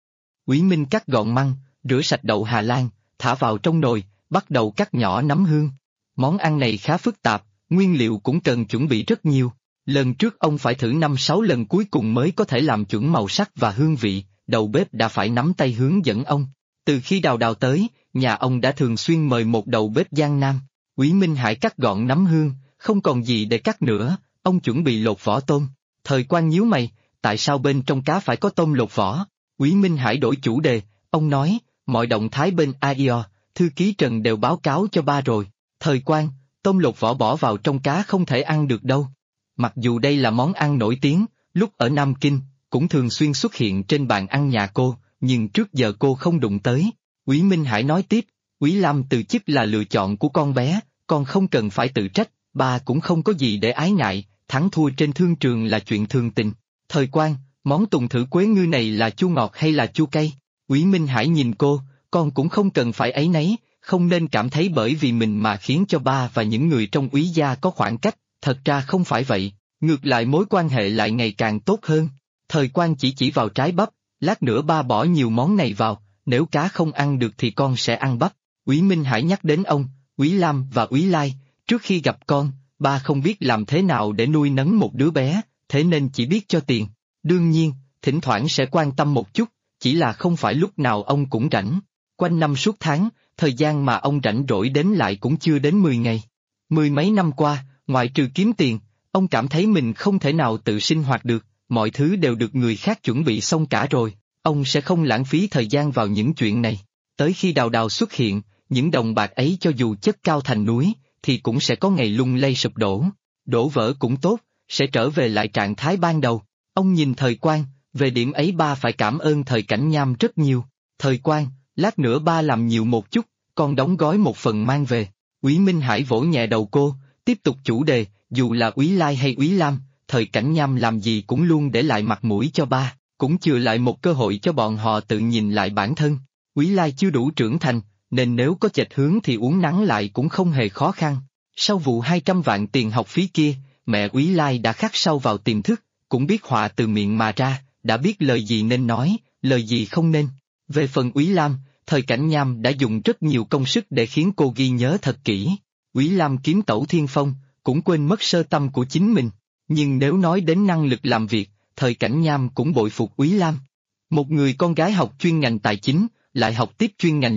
Speaker 1: Úy Minh cắt gọn măng, rửa sạch đậu Hà Lan, thả vào trong nồi, bắt đầu cắt nhỏ nấm hương. Món ăn này khá phức tạp, nguyên liệu cũng cần chuẩn bị rất nhiều. Lần trước ông phải thử 5-6 lần cuối cùng mới có thể làm chuẩn màu sắc và hương vị, đầu bếp đã phải nắm tay hướng dẫn ông. Từ khi Đào Đào tới, nhà ông đã thường xuyên mời một đầu bếp Giang Nam. Úy Minh Hải cắt gọn nấm hương, không còn gì để cắt nữa, ông chuẩn bị lột vỏ tôm. Thời Quang nhíu mày, tại sao bên trong cá phải có tôm lột vỏ? Úy Minh Hải đổi chủ đề, ông nói, mọi động thái bên AIO, thư ký Trần đều báo cáo cho ba rồi. Thời Quang, tôm lột vỏ bỏ vào trong cá không thể ăn được đâu. Mặc dù đây là món ăn nổi tiếng, lúc ở Nam Kinh, cũng thường xuyên xuất hiện trên bàn ăn nhà cô, nhưng trước giờ cô không đụng tới. Úy Minh Hải nói tiếp, Úy Lam từ chức là lựa chọn của con bé, con không cần phải tự trách, ba cũng không có gì để ái ngại, thắng thua trên thương trường là chuyện thường tình. Thời Quang, món tùng thử quế ngư này là chua ngọt hay là chua cay? Úy Minh Hải nhìn cô, con cũng không cần phải áy náy, không nên cảm thấy bởi vì mình mà khiến cho ba và những người trong Úy gia có khoảng cách, thật ra không phải vậy, ngược lại mối quan hệ lại ngày càng tốt hơn. Thời Quang chỉ vào trái bắp, lát nữa ba bỏ nhiều món này vào, nếu cá không ăn được thì con sẽ ăn bắp. Úy Minh Hải nhắc đến ông, Úy Lam và Úy Lai, trước khi gặp con, ba không biết làm thế nào để nuôi nấng một đứa bé, thế nên chỉ biết cho tiền. Đương nhiên, thỉnh thoảng sẽ quan tâm một chút, chỉ là không phải lúc nào ông cũng rảnh. Quanh năm suốt tháng, thời gian mà ông rảnh rỗi đến lại cũng chưa đến 10 ngày. 10 mấy năm qua, ngoại trừ kiếm tiền, ông cảm thấy mình không thể nào tự sinh hoạt được, mọi thứ đều được người khác chuẩn bị xong cả rồi, ông sẽ không lãng phí thời gian vào những chuyện này. Tới khi Đào Đào xuất hiện, những đồng bạc ấy cho dù chất cao thành núi, thì cũng sẽ có ngày lung lay sụp đổ. Đổ vỡ cũng tốt, sẽ trở về lại trạng thái ban đầu. Ông nhìn Thời Quang, về điểm ấy ba phải cảm ơn Thời Cảnh Nham rất nhiều. Thời Quang, lát nữa ba làm nhiều một chút, con đóng gói một phần mang về. Úy Minh Hải vỗ nhẹ đầu cô, tiếp tục chủ đề, dù là Úy Lai hay Úy Lam, Thời Cảnh Nham làm gì cũng luôn để lại mặt mũi cho ba, cũng chừa lại một cơ hội cho bọn họ tự nhìn lại bản thân. Úy Lai chưa đủ trưởng thành, nên nếu có chệch hướng thì uốn nắn lại cũng không hề khó khăn. Sau vụ 200 vạn tiền học phí kia, mẹ Úy Lai đã khắc sâu vào tiềm thức, cũng biết họa từ miệng mà ra, đã biết lời gì nên nói, lời gì không nên. Về phần Úy Lam, Thời Cảnh Nham đã dùng rất nhiều công sức để khiến cô ghi nhớ thật kỹ. Úy Lam kiếm tẩu thiên phong, cũng quên mất sơ tâm của chính mình. Nhưng nếu nói đến năng lực làm việc, Thời Cảnh Nham cũng bội phục Úy Lam. Một người con gái học chuyên ngành tài chính, lại học tiếp chuyên ngành luật,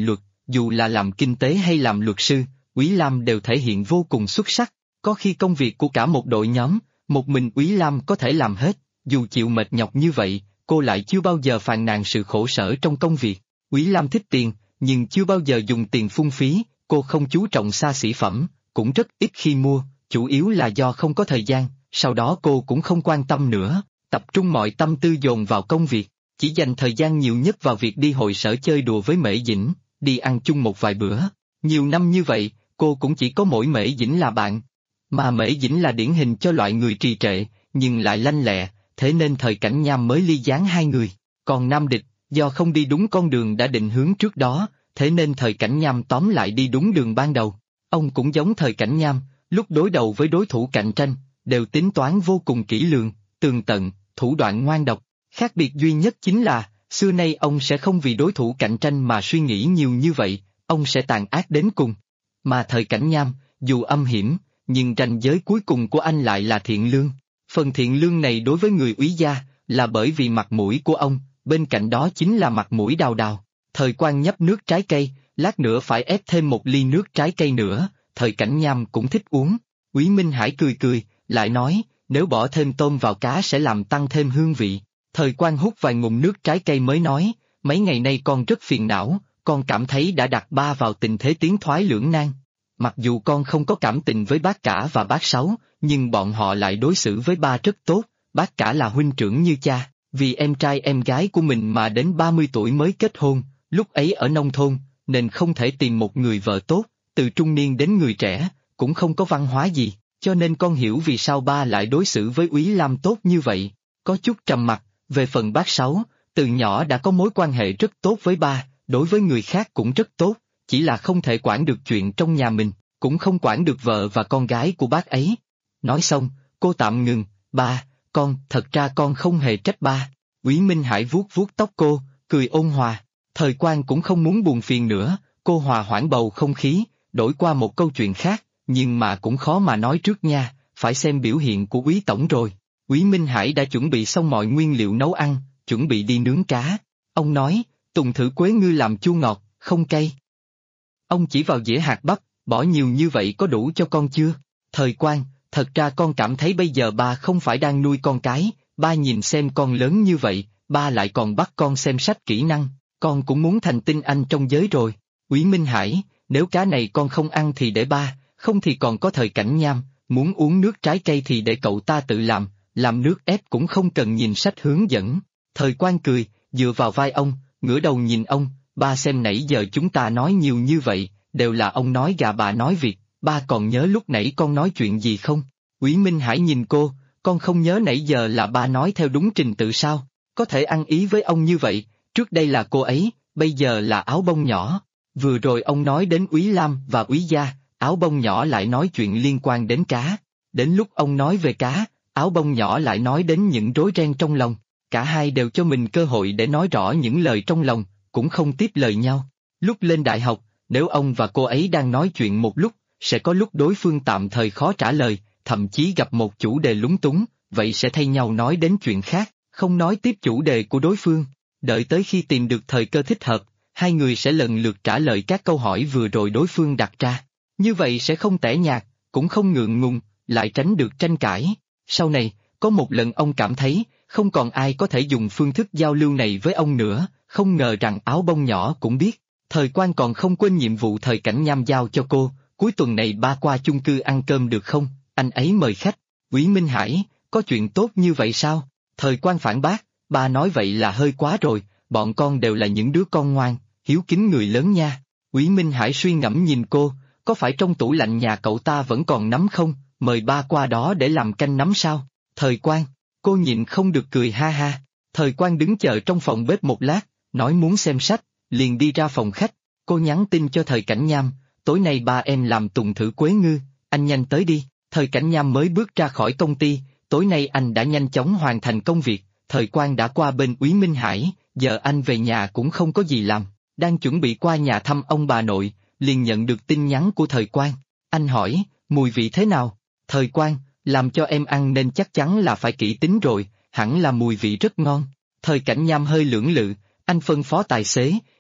Speaker 1: dù là làm kinh tế hay làm luật sư, Úy Lam đều thể hiện vô cùng xuất sắc. Có khi công việc của cả một đội nhóm, một mình Úy Lam có thể làm hết, dù chịu mệt nhọc như vậy, cô lại chưa bao giờ phàn nàn sự khổ sở trong công việc. Úy Lam thích tiền, nhưng chưa bao giờ dùng tiền phung phí, cô không chú trọng xa xỉ phẩm, cũng rất ít khi mua, chủ yếu là do không có thời gian, sau đó cô cũng không quan tâm nữa, tập trung mọi tâm tư dồn vào công việc, chỉ dành thời gian nhiều nhất vào việc đi hội sở chơi đùa với Mễ Dĩnh, đi ăn chung một vài bữa. Nhiều năm như vậy, cô cũng chỉ có mỗi Mễ Dĩnh là bạn. Mà Mễ Dĩnh là điển hình cho loại người trì trệ, nhưng lại lanh lẹ, thế nên Thời Cảnh Nham mới ly gián hai người. Còn Nam Địch, do không đi đúng con đường đã định hướng trước đó, thế nên Thời Cảnh Nham tóm lại đi đúng đường ban đầu. Ông cũng giống Thời Cảnh Nham, lúc đối đầu với đối thủ cạnh tranh, đều tính toán vô cùng kỹ lưỡng, tường tận, thủ đoạn ngoan độc. Khác biệt duy nhất chính là, xưa nay ông sẽ không vì đối thủ cạnh tranh mà suy nghĩ nhiều như vậy, ông sẽ tàn ác đến cùng. Mà Thời Cảnh Nham, dù âm hiểm, nhưng ranh giới cuối cùng của anh lại là thiện lương. Phần thiện lương này đối với người Úy gia, là bởi vì mặt mũi của ông, bên cạnh đó chính là mặt mũi Đào Đào. Thời Quan nhấp nước trái cây, lát nữa phải ép thêm một ly nước trái cây nữa, Thời Cảnh Nham cũng thích uống. Úy Minh Hải cười cười, lại nói, nếu bỏ thêm tôm vào cá sẽ làm tăng thêm hương vị. Thời Quan hút vài ngụm nước trái cây mới nói, mấy ngày nay con rất phiền não, con cảm thấy đã đặt ba vào tình thế tiến thoái lưỡng nan. Mặc dù con không có cảm tình với bác cả và bác Sáu, nhưng bọn họ lại đối xử với ba rất tốt, bác cả là huynh trưởng như cha, vì em trai em gái của mình mà đến 30 tuổi mới kết hôn, lúc ấy ở nông thôn, nên không thể tìm một người vợ tốt, từ trung niên đến người trẻ, cũng không có văn hóa gì, cho nên con hiểu vì sao ba lại đối xử với Úy Lam tốt như vậy. Có chút trầm mặc, về phần bác Sáu, từ nhỏ đã có mối quan hệ rất tốt với ba, đối với người khác cũng rất tốt, chỉ là không thể quản được chuyện trong nhà mình, cũng không quản được vợ và con gái của bác ấy. Nói xong, cô tạm ngừng, ba, thật ra con không hề trách ba. Úy Minh Hải vuốt vuốt tóc cô, cười ôn hòa. Thời Quan cũng không muốn buồn phiền nữa, cô hòa hoãn bầu không khí, đổi qua một câu chuyện khác, nhưng mà cũng khó mà nói trước nha, phải xem biểu hiện của Úy Tổng rồi. Úy Minh Hải đã chuẩn bị xong mọi nguyên liệu nấu ăn, chuẩn bị đi nướng cá. Ông nói, Tùng thử quế ngư làm chua ngọt, không cay. Ông chỉ vào dĩa hạt bắp, bỏ nhiều như vậy có đủ cho con chưa? Thời Quan, thật ra con cảm thấy bây giờ ba không phải đang nuôi con cái, ba nhìn xem con lớn như vậy, ba lại còn bắt con xem sách kỹ năng, con cũng muốn thành tinh anh trong giới rồi. Úy Minh Hải, nếu cá này con không ăn thì để ba, không thì còn có Thời Cảnh Nham, muốn uống nước trái cây thì để cậu ta tự làm nước ép cũng không cần nhìn sách hướng dẫn. Thời Quan cười, dựa vào vai ông, ngửa đầu nhìn ông, ba xem nãy giờ chúng ta nói nhiều như vậy, đều là ông nói gà bà nói vịt, ba còn nhớ lúc nãy con nói chuyện gì không? Úy Minh Hải nhìn cô, con không nhớ nãy giờ là ba nói theo đúng trình tự sao? Có thể ăn ý với ông như vậy, trước đây là cô ấy, bây giờ là áo bông nhỏ. Vừa rồi ông nói đến Úy Lam và Úy Gia, áo bông nhỏ lại nói chuyện liên quan đến cá. Đến lúc ông nói về cá, áo bông nhỏ lại nói đến những rối ren trong lòng. Cả hai đều cho mình cơ hội để nói rõ những lời trong lòng, cũng không tiếp lời nhau. Lúc lên đại học, nếu ông và cô ấy đang nói chuyện một lúc, sẽ có lúc đối phương tạm thời khó trả lời, thậm chí gặp một chủ đề lúng túng, vậy sẽ thay nhau nói đến chuyện khác, không nói tiếp chủ đề của đối phương. Đợi tới khi tìm được thời cơ thích hợp, hai người sẽ lần lượt trả lời các câu hỏi vừa rồi đối phương đặt ra. Như vậy sẽ không tẻ nhạt, cũng không ngượng ngùng, lại tránh được tranh cãi. Sau này, có một lần ông cảm thấy, không còn ai có thể dùng phương thức giao lưu này với ông nữa, không ngờ rằng áo bông nhỏ cũng biết. Thời Quan còn không quên nhiệm vụ Thời Cảnh Nham giao cho cô, cuối tuần này ba qua chung cư ăn cơm được không, anh ấy mời khách. Úy Minh Hải, có chuyện tốt như vậy sao? Thời Quan phản bác, ba nói vậy là hơi quá rồi, bọn con đều là những đứa con ngoan, hiếu kính người lớn nha. Úy Minh Hải suy ngẫm nhìn cô, có phải trong tủ lạnh nhà cậu ta vẫn còn nấm không, mời ba qua đó để làm canh nấm sao? Thời Quan, cô nhịn không được cười ha ha. Thời Quan đứng chờ trong phòng bếp một lát, nói muốn xem sách, liền đi ra phòng khách. Cô nhắn tin cho Thời Cảnh Nham, tối nay ba em làm Tùng thử quế ngư, anh nhanh tới đi. Thời Cảnh Nham mới bước ra khỏi công ty, tối nay anh đã nhanh chóng hoàn thành công việc. Thời Quan đã qua bên Úy Minh Hải, giờ anh về nhà cũng không có gì làm, đang chuẩn bị qua nhà thăm ông bà nội, liền nhận được tin nhắn của Thời Quan. Anh hỏi, mùi vị thế nào? Thời Quan, làm cho em ăn nên chắc chắn là phải kỹ tính rồi, hẳn là mùi vị rất ngon. Thời Cảnh Nham hơi lưỡng lự, anh phân phó tài xế,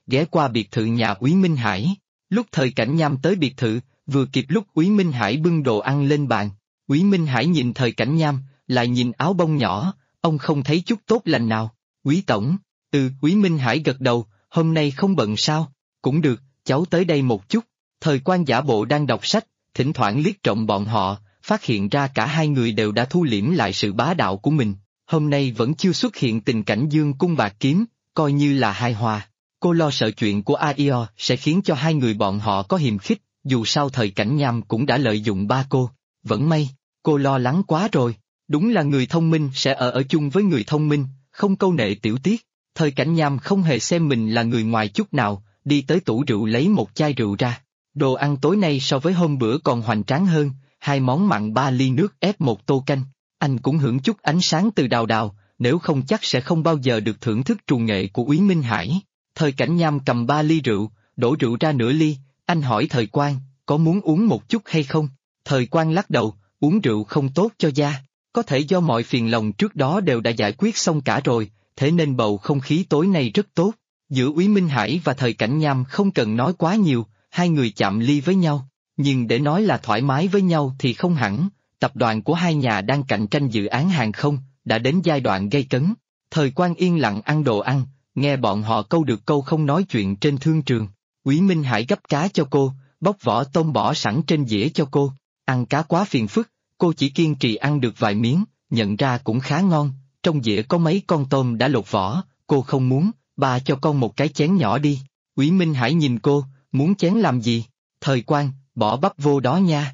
Speaker 1: ghé qua biệt thự nhà Úy Minh Hải. Lúc Thời Cảnh Nham tới biệt thự, vừa kịp lúc Úy Minh Hải bưng đồ ăn lên bàn. Úy Minh Hải nhìn Thời Cảnh Nham, lại nhìn áo bông nhỏ, ông không thấy chút tốt lành nào. Úy tổng, Úy Minh Hải gật đầu, hôm nay không bận sao? Cũng được, cháu tới đây một chút. Thời Quan giả bộ đang đọc sách, thỉnh thoảng liếc trộm bọn họ, phát hiện ra cả hai người đều đã thu liễm lại sự bá đạo của mình. Hôm nay vẫn chưa xuất hiện tình cảnh dương cung bạc kiếm, coi như là hài hòa. Cô lo sợ chuyện của Aio sẽ khiến cho hai người bọn họ có hiềm khích, dù sao Thời Cảnh Nham cũng đã lợi dụng ba cô. Vẫn may, cô lo lắng quá rồi. Đúng là người thông minh sẽ ở chung với người thông minh, không câu nệ tiểu tiết. Thời Cảnh Nham không hề xem mình là người ngoài chút nào, đi tới tủ rượu lấy một chai rượu ra. Đồ ăn tối nay so với hôm bữa còn hoành tráng hơn, 2 món mặn 3 ly nước ép 1 tô canh. Anh cũng hưởng chút ánh sáng từ đào đào, nếu không chắc sẽ không bao giờ được thưởng thức trù nghệ của Úy Minh Hải. Thời Cảnh Nham cầm 3 ly rượu, đổ rượu ra nửa ly, anh hỏi Thời Quan, có muốn uống một chút hay không? Thời Quan lắc đầu, uống rượu không tốt cho da, có thể do mọi phiền lòng trước đó đều đã giải quyết xong cả rồi, thế nên bầu không khí tối nay rất tốt. Giữa Úy Minh Hải và Thời Cảnh Nham không cần nói quá nhiều, hai người chạm ly với nhau, nhưng để nói là thoải mái với nhau thì không hẳn. Tập đoàn của hai nhà đang cạnh tranh dự án hàng không, đã đến giai đoạn gay cấn. Thời Quan yên lặng ăn đồ ăn, nghe bọn họ câu được câu không nói chuyện trên thương trường. Úy Minh Hải gấp cá cho cô, bóc vỏ tôm bỏ sẵn trên dĩa cho cô. Ăn cá quá phiền phức, cô chỉ kiên trì ăn được vài miếng, nhận ra cũng khá ngon. Trong dĩa có mấy con tôm đã lột vỏ, cô không muốn, ba cho con một cái chén nhỏ đi. Úy Minh Hải nhìn cô, muốn chén làm gì? Thời Quan, bỏ bắp vô đó nha.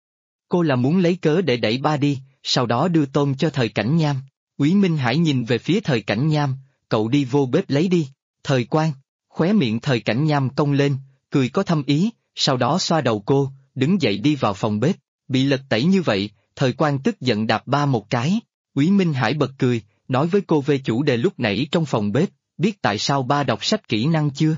Speaker 1: Cô là muốn lấy cớ để đẩy ba đi, sau đó đưa tôm cho Thời Cảnh Nham. Úy Minh Hải nhìn về phía Thời Cảnh Nham, cậu đi vô bếp lấy đi. Thời Quan, khóe miệng Thời Cảnh Nham cong lên, cười có thâm ý, sau đó xoa đầu cô, đứng dậy đi vào phòng bếp. Bị lật tẩy như vậy, Thời Quan tức giận đạp ba một cái. Úy Minh Hải bật cười, nói với cô về chủ đề lúc nãy trong phòng bếp, biết tại sao ba đọc sách kỹ năng chưa?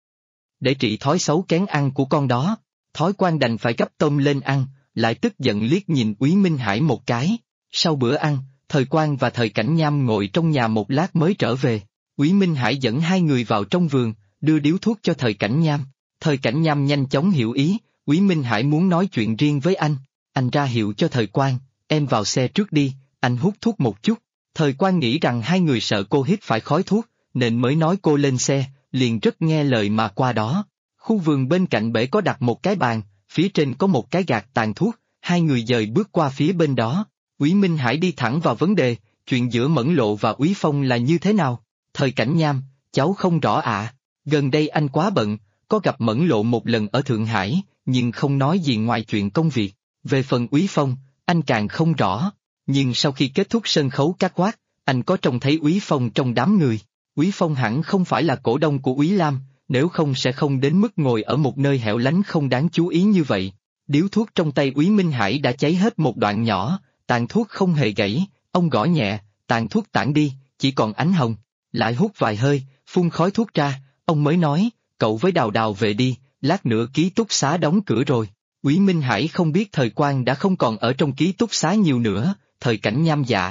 Speaker 1: Để trị thói xấu kén ăn của con đó. Thói Quan đành phải gắp tôm lên ăn, lại tức giận liếc nhìn Úy Minh Hải một cái. Sau bữa ăn, Thời Quan và Thời Cảnh Nham ngồi trong nhà một lát mới trở về. Úy Minh Hải dẫn hai người vào trong vườn, đưa điếu thuốc cho Thời Cảnh Nham. Thời Cảnh Nham nhanh chóng hiểu ý, Úy Minh Hải muốn nói chuyện riêng với anh. Anh ra hiệu cho Thời Quan, em vào xe trước đi, anh hút thuốc một chút. Thời Quan nghĩ rằng hai người sợ cô hít phải khói thuốc, nên mới nói cô lên xe, liền rất nghe lời mà qua đó. Khu vườn bên cạnh bể có đặt một cái bàn, phía trên có một cái gạt tàn thuốc, hai người dời bước qua phía bên đó. Úy Minh Hải đi thẳng vào vấn đề, chuyện giữa Mẫn Lộ và Úy Phong là như thế nào? Thời Cảnh Nham, cháu không rõ ạ. Gần đây anh quá bận, có gặp Mẫn Lộ một lần ở Thượng Hải, nhưng không nói gì ngoài chuyện công việc. Về phần Úy Phong, anh càng không rõ. Nhưng sau khi kết thúc sân khấu cát quát, anh có trông thấy Úy Phong trong đám người. Úy Phong hẳn không phải là cổ đông của Úy Lam, nếu không sẽ không đến mức ngồi ở một nơi hẻo lánh không đáng chú ý như vậy. Điếu thuốc trong tay Úy Minh Hải đã cháy hết một đoạn nhỏ, tàn thuốc không hề gãy, ông gõ nhẹ, tàn thuốc tản đi, chỉ còn ánh hồng. Lại hút vài hơi, phun khói thuốc ra, ông mới nói, cậu với Đào Đào về đi, lát nữa ký túc xá đóng cửa rồi. Úy Minh Hải không biết Thời Quan đã không còn ở trong ký túc xá nhiều nữa, Thời Cảnh Nham dạ.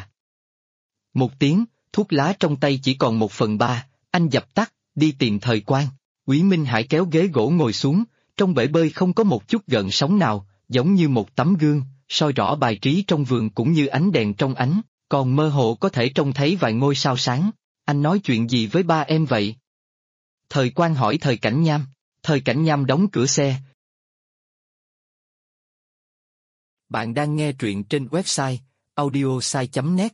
Speaker 1: Một tiếng, thuốc lá trong tay chỉ còn 1/3, anh dập tắt, đi tìm Thời Quan. Úy Minh Hải kéo ghế gỗ ngồi xuống, trong bể bơi không có một chút gợn sóng nào, giống như một tấm gương, soi rõ bài trí trong vườn cũng như ánh đèn trong ánh, còn mơ hồ có thể trông thấy vài ngôi sao sáng. Anh nói chuyện gì với ba em vậy? Thời Quan hỏi Thời Cảnh Nham. Thời Cảnh Nham đóng cửa xe. Bạn đang nghe truyện trên website audiosai.net.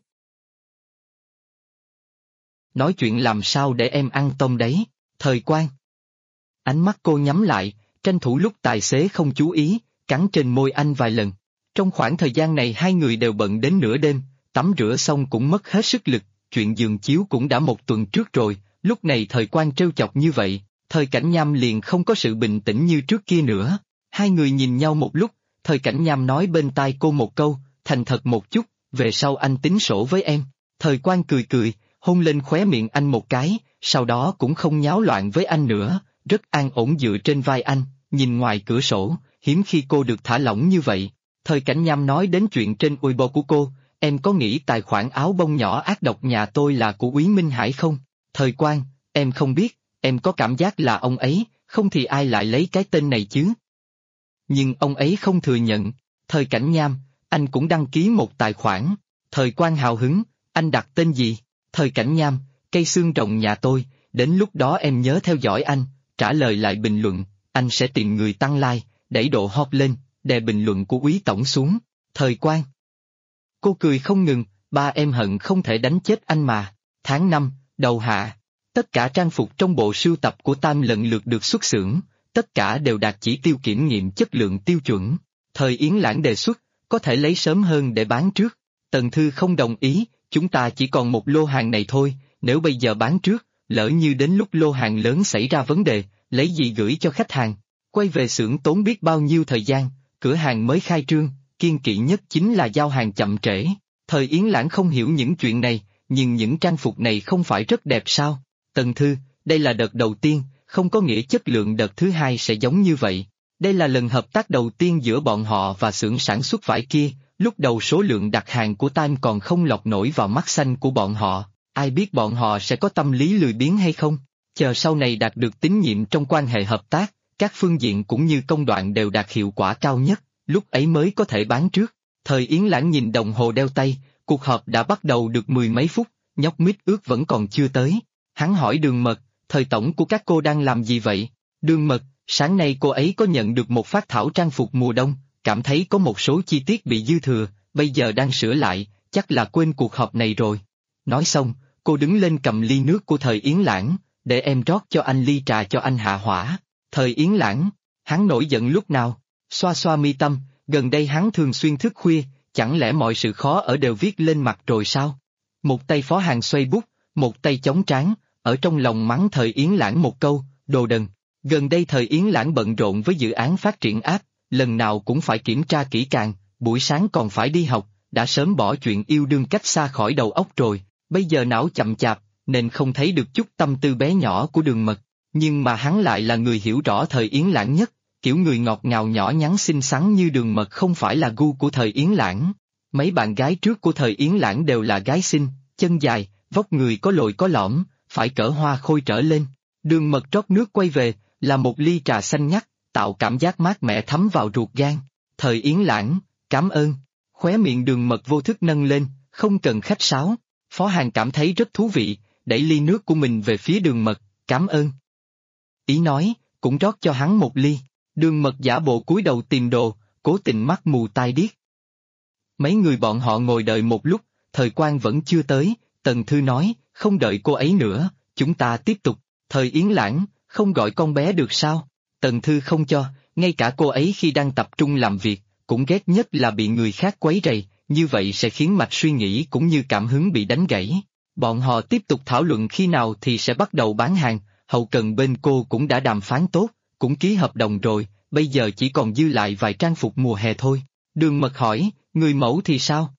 Speaker 1: Nói chuyện làm sao để em ăn tôm đấy, Thời Quan. Ánh mắt cô nhắm lại, tranh thủ lúc tài xế không chú ý, cắn trên môi anh vài lần. Trong khoảng thời gian này hai người đều bận đến nửa đêm, tắm rửa xong cũng mất hết sức lực, chuyện giường chiếu cũng đã 1 tuần trước rồi, lúc này Thời Quan trêu chọc như vậy, Thời Cảnh Nham liền không có sự bình tĩnh như trước kia nữa. Hai người nhìn nhau một lúc, Thời Cảnh Nham nói bên tai cô một câu, thành thật một chút, về sau anh tính sổ với em. Thời Quan cười cười, hôn lên khóe miệng anh một cái, sau đó cũng không nháo loạn với anh nữa, rất an ổn dựa trên vai anh, nhìn ngoài cửa sổ, hiếm khi cô được thả lỏng như vậy. Thời Cảnh Nham nói đến chuyện trên Weibo của cô, em có nghĩ tài khoản áo bông nhỏ ác độc nhà tôi là của Úy Minh Hải không? Thời Quan, em không biết, em có cảm giác là ông ấy, không thì ai lại lấy cái tên này chứ? Nhưng ông ấy không thừa nhận. Thời Cảnh Nham, anh cũng đăng ký một tài khoản. Thời Quang hào hứng, anh đặt tên gì? Thời Cảnh Nham, cây xương rồng nhà tôi, đến lúc đó em nhớ theo dõi anh, trả lời lại bình luận, anh sẽ tìm người tăng like, đẩy độ hot lên, đè bình luận của Úy Tổng xuống. Thời Quang. Cô cười không ngừng, ba em hận không thể đánh chết anh mà. Tháng 5, đầu hạ. Tất cả trang phục trong bộ sưu tập của Tam lần lượt được xuất xưởng, tất cả đều đạt chỉ tiêu kiểm nghiệm chất lượng tiêu chuẩn. Thời Yến Lãng đề xuất, có thể lấy sớm hơn để bán trước. Tần Thư không đồng ý, chúng ta chỉ còn một lô hàng này thôi, nếu bây giờ bán trước, lỡ như đến lúc lô hàng lớn xảy ra vấn đề, lấy gì gửi cho khách hàng. Quay về xưởng tốn biết bao nhiêu thời gian, cửa hàng mới khai trương, kiêng kỵ nhất chính là giao hàng chậm trễ. Thời Yến Lãng không hiểu những chuyện này, nhưng những trang phục này không phải rất đẹp sao? Tần Thư, đây là đợt đầu tiên, không có nghĩa chất lượng đợt thứ hai sẽ giống như vậy. Đây là lần hợp tác đầu tiên giữa bọn họ và xưởng sản xuất vải kia, lúc đầu số lượng đặt hàng của Time còn không lọt nổi vào mắt xanh của bọn họ, ai biết bọn họ sẽ có tâm lý lười biếng hay không? Chờ sau này đạt được tín nhiệm trong quan hệ hợp tác, các phương diện cũng như công đoạn đều đạt hiệu quả cao nhất, lúc ấy mới có thể bán trước. Thời Yến Lãng nhìn đồng hồ đeo tay, cuộc họp đã bắt đầu được mười mấy phút, nhóc mít ướt vẫn còn chưa tới. Hắn hỏi Đường Mật, thời tổng của các cô đang làm gì vậy? Đường Mật, sáng nay cô ấy có nhận được một phát thảo trang phục mùa đông, cảm thấy có một số chi tiết bị dư thừa, bây giờ đang sửa lại, chắc là quên cuộc họp này rồi. Nói xong, cô đứng lên cầm ly nước của Thời Yến Lãng, để em rót cho anh ly trà cho anh hạ hỏa. Thời Yến Lãng, hắn nổi giận lúc nào? Xoa xoa mi tâm, gần đây hắn thường xuyên thức khuya, chẳng lẽ mọi sự khó ở đều viết lên mặt rồi sao? Một tay Phó Hàn xoay bút, một tay chống trán, ở trong lòng mắng Thời Yến Lãng một câu, đồ đần. Gần đây Thời Yến Lãng bận rộn với dự án phát triển app, lần nào cũng phải kiểm tra kỹ càng, buổi sáng còn phải đi học, đã sớm bỏ chuyện yêu đương cách xa khỏi đầu óc rồi, bây giờ não chậm chạp, nên không thấy được chút tâm tư bé nhỏ của Đường Mật. Nhưng mà hắn lại là người hiểu rõ Thời Yến Lãng nhất, kiểu người ngọt ngào nhỏ nhắn xinh xắn như Đường Mật không phải là gu của Thời Yến Lãng. Mấy bạn gái trước của Thời Yến Lãng đều là gái xinh, chân dài, vóc người có lồi có lõm, phải cỡ Hoa Khôi trở lên. Đường Mật rót nước quay về, là một ly trà xanh ngắt, tạo cảm giác mát mẻ thấm vào ruột gan. Thời Yến Lãng, cảm ơn. Khóe miệng Đường Mật vô thức nâng lên, không cần khách sáo. Phó Hàn cảm thấy rất thú vị, đẩy ly nước của mình về phía Đường Mật, cảm ơn. Ý nói, cũng rót cho hắn một ly. Đường Mật giả bộ cúi đầu tìm đồ, cố tình mắt mù tai điếc. Mấy người bọn họ ngồi đợi một lúc, Thời Quang vẫn chưa tới, Tần Thư nói, không đợi cô ấy nữa, chúng ta tiếp tục. Thời Yến Lãng, không gọi con bé được sao? Tần Thư không cho, ngay cả cô ấy khi đang tập trung làm việc, cũng ghét nhất là bị người khác quấy rầy, như vậy sẽ khiến mạch suy nghĩ cũng như cảm hứng bị đánh gãy. Bọn họ tiếp tục thảo luận khi nào thì sẽ bắt đầu bán hàng, hậu cần bên cô cũng đã đàm phán tốt, cũng ký hợp đồng rồi, bây giờ chỉ còn dư lại vài trang phục mùa hè thôi. Đường Mật hỏi, người mẫu thì sao?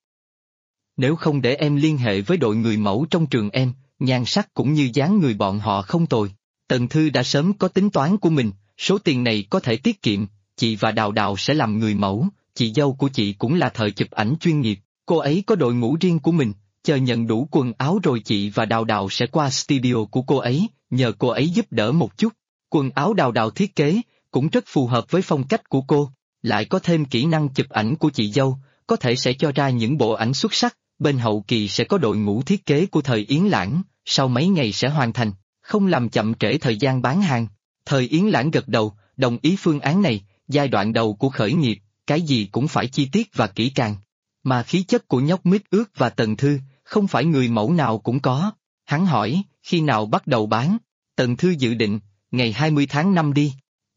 Speaker 1: Nếu không để em liên hệ với đội người mẫu trong trường em, nhan sắc cũng như dáng người bọn họ không tồi. Tần Thư đã sớm có tính toán của mình, số tiền này có thể tiết kiệm, chị và Đào Đào sẽ làm người mẫu, chị dâu của chị cũng là thợ chụp ảnh chuyên nghiệp, cô ấy có đội ngũ riêng của mình, chờ nhận đủ quần áo rồi chị và Đào Đào sẽ qua studio của cô ấy, nhờ cô ấy giúp đỡ một chút. Quần áo Đào Đào thiết kế, cũng rất phù hợp với phong cách của cô, lại có thêm kỹ năng chụp ảnh của chị dâu, có thể sẽ cho ra những bộ ảnh xuất sắc, bên hậu kỳ sẽ có đội ngũ thiết kế của Thời Yến Lãng, sau mấy ngày sẽ hoàn thành, không làm chậm trễ thời gian bán hàng. Thời Yến Lãng gật đầu, đồng ý phương án này, giai đoạn đầu của khởi nghiệp, cái gì cũng phải chi tiết và kỹ càng. Mà khí chất của nhóc Mít Ướt và Tần Thư, không phải người mẫu nào cũng có. Hắn hỏi, khi nào bắt đầu bán? Tần Thư dự định, ngày 20 tháng 5 đi.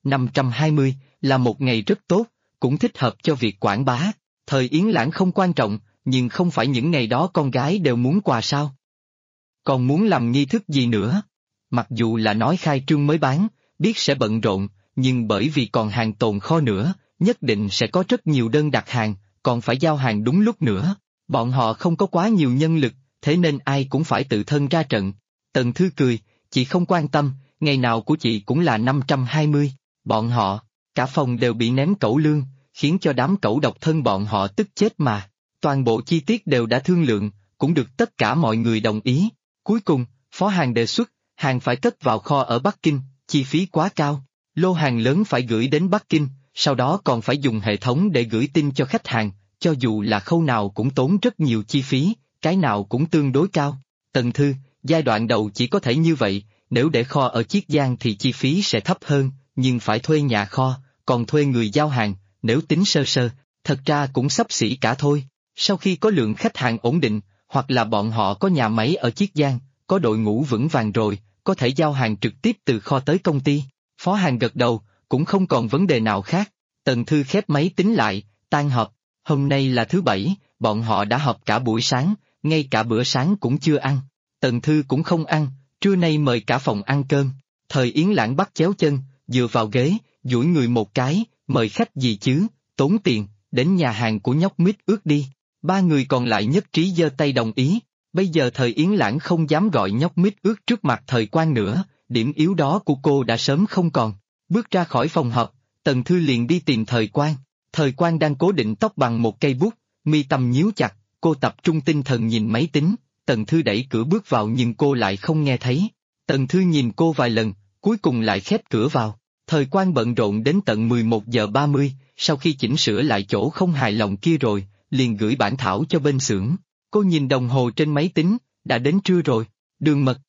Speaker 1: 520, là một ngày rất tốt, cũng thích hợp cho việc quảng bá. Thời Yến Lãng không quan trọng, nhưng không phải những ngày đó con gái đều muốn quà sao? Còn muốn làm nghi thức gì nữa? Mặc dù là nói khai trương mới bán, biết sẽ bận rộn, nhưng bởi vì còn hàng tồn kho nữa, nhất định sẽ có rất nhiều đơn đặt hàng, còn phải giao hàng đúng lúc nữa. Bọn họ không có quá nhiều nhân lực, thế nên ai cũng phải tự thân ra trận. Tần Thư cười, chị không quan tâm, ngày nào của chị cũng là 520. Bọn họ, cả phòng đều bị ném cẩu lương, khiến cho đám cẩu độc thân bọn họ tức chết mà. Toàn bộ chi tiết đều đã thương lượng, cũng được tất cả mọi người đồng ý. Cuối cùng, Phó Hàn đề xuất, hàng phải cất vào kho ở Bắc Kinh, chi phí quá cao. Lô hàng lớn phải gửi đến Bắc Kinh, sau đó còn phải dùng hệ thống để gửi tin cho khách hàng, cho dù là khâu nào cũng tốn rất nhiều chi phí, cái nào cũng tương đối cao. Tần Thư, giai đoạn đầu chỉ có thể như vậy, nếu để kho ở Chiết Giang thì chi phí sẽ thấp hơn, nhưng phải thuê nhà kho, còn thuê người giao hàng, nếu tính sơ sơ, thật ra cũng xấp xỉ cả thôi. Sau khi có lượng khách hàng ổn định, hoặc là bọn họ có nhà máy ở Chiết Giang, có đội ngũ vững vàng rồi, có thể giao hàng trực tiếp từ kho tới công ty. Phó Hàn gật đầu, cũng không còn vấn đề nào khác. Tần Thư khép máy tính lại, tan họp. Hôm nay là thứ Bảy, bọn họ đã họp cả buổi sáng, ngay cả bữa sáng cũng chưa ăn. Tần Thư cũng không ăn, trưa nay mời cả phòng ăn cơm. Thời Yến Lãng bắt chéo chân, dựa vào ghế, duỗi người một cái, mời khách gì chứ, tốn tiền, đến nhà hàng của nhóc mít ướt đi. Ba người còn lại nhất trí giơ tay đồng ý. Bây giờ Thời Yến Lãng không dám gọi nhóc mít ướt trước mặt Thời Quan nữa, điểm yếu đó của cô đã sớm không còn. Bước ra khỏi phòng họp, Tần Thư liền đi tìm Thời Quan. Thời Quan đang cố định tóc bằng một cây bút, mi tâm nhíu chặt, cô tập trung tinh thần nhìn máy tính. Tần Thư đẩy cửa bước vào nhưng cô lại không nghe thấy. Tần Thư nhìn cô vài lần, cuối cùng lại khép cửa vào. Thời Quan bận rộn đến tận 11 giờ 30, sau khi chỉnh sửa lại chỗ không hài lòng kia rồi, liền gửi bản thảo cho bên xưởng. Cô nhìn đồng hồ trên máy tính, đã đến trưa rồi. Đường Mật.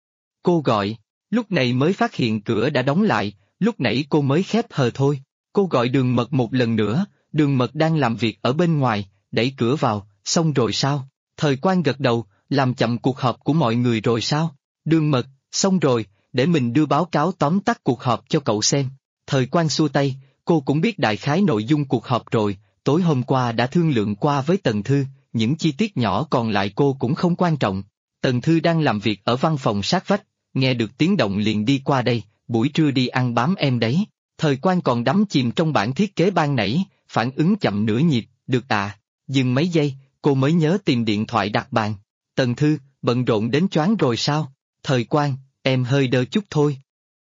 Speaker 1: Cô gọi, lúc này mới phát hiện cửa đã đóng lại, lúc nãy cô mới khép hờ thôi. Cô gọi Đường Mật một lần nữa, Đường Mật đang làm việc ở bên ngoài, đẩy cửa vào, xong rồi sao? Thời Quan gật đầu, làm chậm cuộc họp của mọi người rồi sao? Đường Mật, xong rồi, để mình đưa báo cáo tóm tắt cuộc họp cho cậu xem. Thời Quan xua tay, cô cũng biết đại khái nội dung cuộc họp rồi, tối hôm qua đã thương lượng qua với Tần Thư, những chi tiết nhỏ còn lại cô cũng không quan trọng. Tần Thư đang làm việc ở văn phòng sát vách, nghe được tiếng động liền đi qua đây, buổi trưa đi ăn bám em đấy. Thời Quan còn đắm chìm trong bản thiết kế ban nãy, phản ứng chậm nửa nhịp, được à, dừng mấy giây, cô mới nhớ tìm điện thoại đặt bàn. Tần Thư, bận rộn đến choáng rồi sao? Thời Quan, em hơi đơ chút thôi.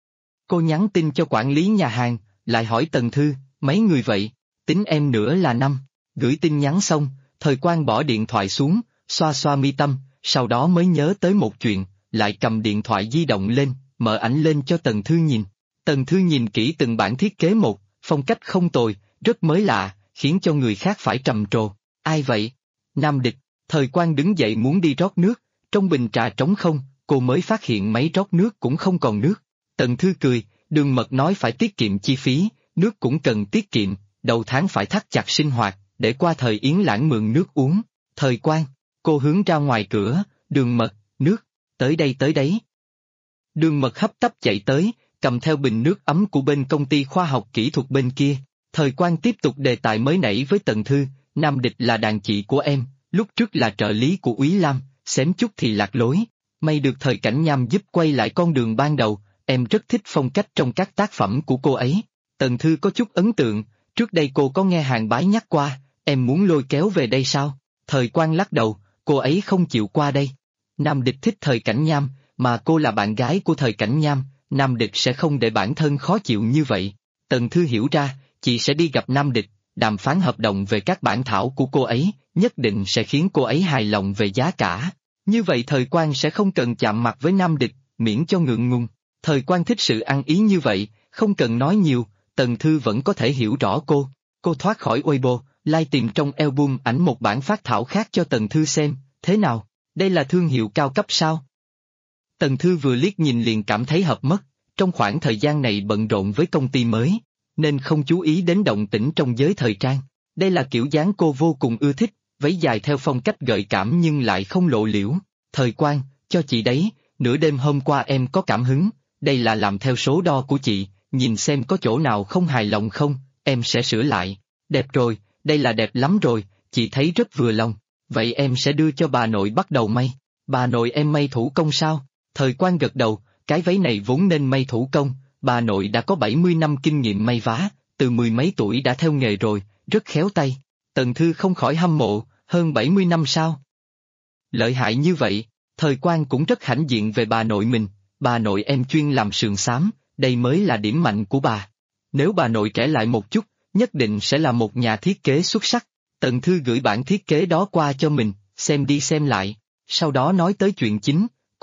Speaker 1: Cô nhắn tin cho quản lý nhà hàng, lại hỏi Tần Thư, mấy người vậy? Tính em nữa là 5. Gửi tin nhắn xong, Thời Quan bỏ điện thoại xuống, xoa xoa mi tâm, sau đó mới nhớ tới một chuyện, lại cầm điện thoại di động lên, mở ảnh lên cho Tần Thư nhìn. Tần Thư nhìn kỹ từng bản thiết kế một, phong cách không tồi, rất mới lạ, khiến cho người khác phải trầm trồ. Ai vậy? Nam Địch. Thời Quan đứng dậy muốn đi rót nước, trong bình trà trống không, cô mới phát hiện máy rót nước cũng không còn nước. Tần Thư cười, Đường Mật nói phải tiết kiệm chi phí, nước cũng cần tiết kiệm, đầu tháng phải thắt chặt sinh hoạt, để qua Thời Yến Lãng mượn nước uống. Thời Quan, cô hướng ra ngoài cửa, Đường Mật, nước, tới đây tới đấy. Đường Mật hấp tấp chạy tới, cầm theo bình nước ấm của bên công ty khoa học kỹ thuật bên kia. Thời Quan tiếp tục đề tài mới nãy với Tần Thư, Nam Địch là đàn chị của em, lúc trước là trợ lý của Úy Lam, xém chút thì lạc lối. May được Thời Cảnh Nham giúp quay lại con đường ban đầu, em rất thích phong cách trong các tác phẩm của cô ấy. Tần Thư có chút ấn tượng, trước đây cô có nghe Hàng Bái nhắc qua, em muốn lôi kéo về đây sao? Thời Quan lắc đầu, cô ấy không chịu qua đây. Nam Địch thích Thời Cảnh Nham, mà cô là bạn gái của Thời Cảnh Nham, Nam Địch sẽ không để bản thân khó chịu như vậy. Tần Thư hiểu ra, chị sẽ đi gặp Nam Địch, đàm phán hợp đồng về các bản thảo của cô ấy, nhất định sẽ khiến cô ấy hài lòng về giá cả. Như vậy Thời Quan sẽ không cần chạm mặt với Nam Địch, miễn cho ngượng ngùng. Thời Quan thích sự ăn ý như vậy, không cần nói nhiều, Tần Thư vẫn có thể hiểu rõ cô. Cô thoát khỏi Weibo, lai tìm trong album ảnh một bản phác thảo khác cho Tần Thư xem, thế nào, đây là thương hiệu cao cấp sao? Tần Thư vừa liếc nhìn liền cảm thấy hợp mất, trong khoảng thời gian này bận rộn với công ty mới, nên không chú ý đến động tĩnh trong giới thời trang. Đây là kiểu dáng cô vô cùng ưa thích, váy dài theo phong cách gợi cảm nhưng lại không lộ liễu. Thời Quan, cho chị đấy, nửa đêm hôm qua em có cảm hứng, đây là làm theo số đo của chị, nhìn xem có chỗ nào không hài lòng không, em sẽ sửa lại. Đẹp rồi, đây là đẹp lắm rồi, chị thấy rất vừa lòng, vậy em sẽ đưa cho bà nội bắt đầu may. Bà nội em may thủ công sao? Thời Quan gật đầu, cái váy này vốn nên may thủ công, bà nội đã có 70 năm kinh nghiệm may vá, từ 10 mấy tuổi đã theo nghề rồi, rất khéo tay. Tần Thư không khỏi hâm mộ, hơn 70 năm sao? Lợi hại như vậy, Thời Quan cũng rất hãnh diện về bà nội mình, bà nội em chuyên làm sườn xám, đây mới là điểm mạnh của bà. Nếu bà nội trẻ lại một chút, nhất định sẽ là một nhà thiết kế xuất sắc. Tần Thư gửi bản thiết kế đó qua cho mình, xem đi xem lại, sau đó nói tới chuyện chính,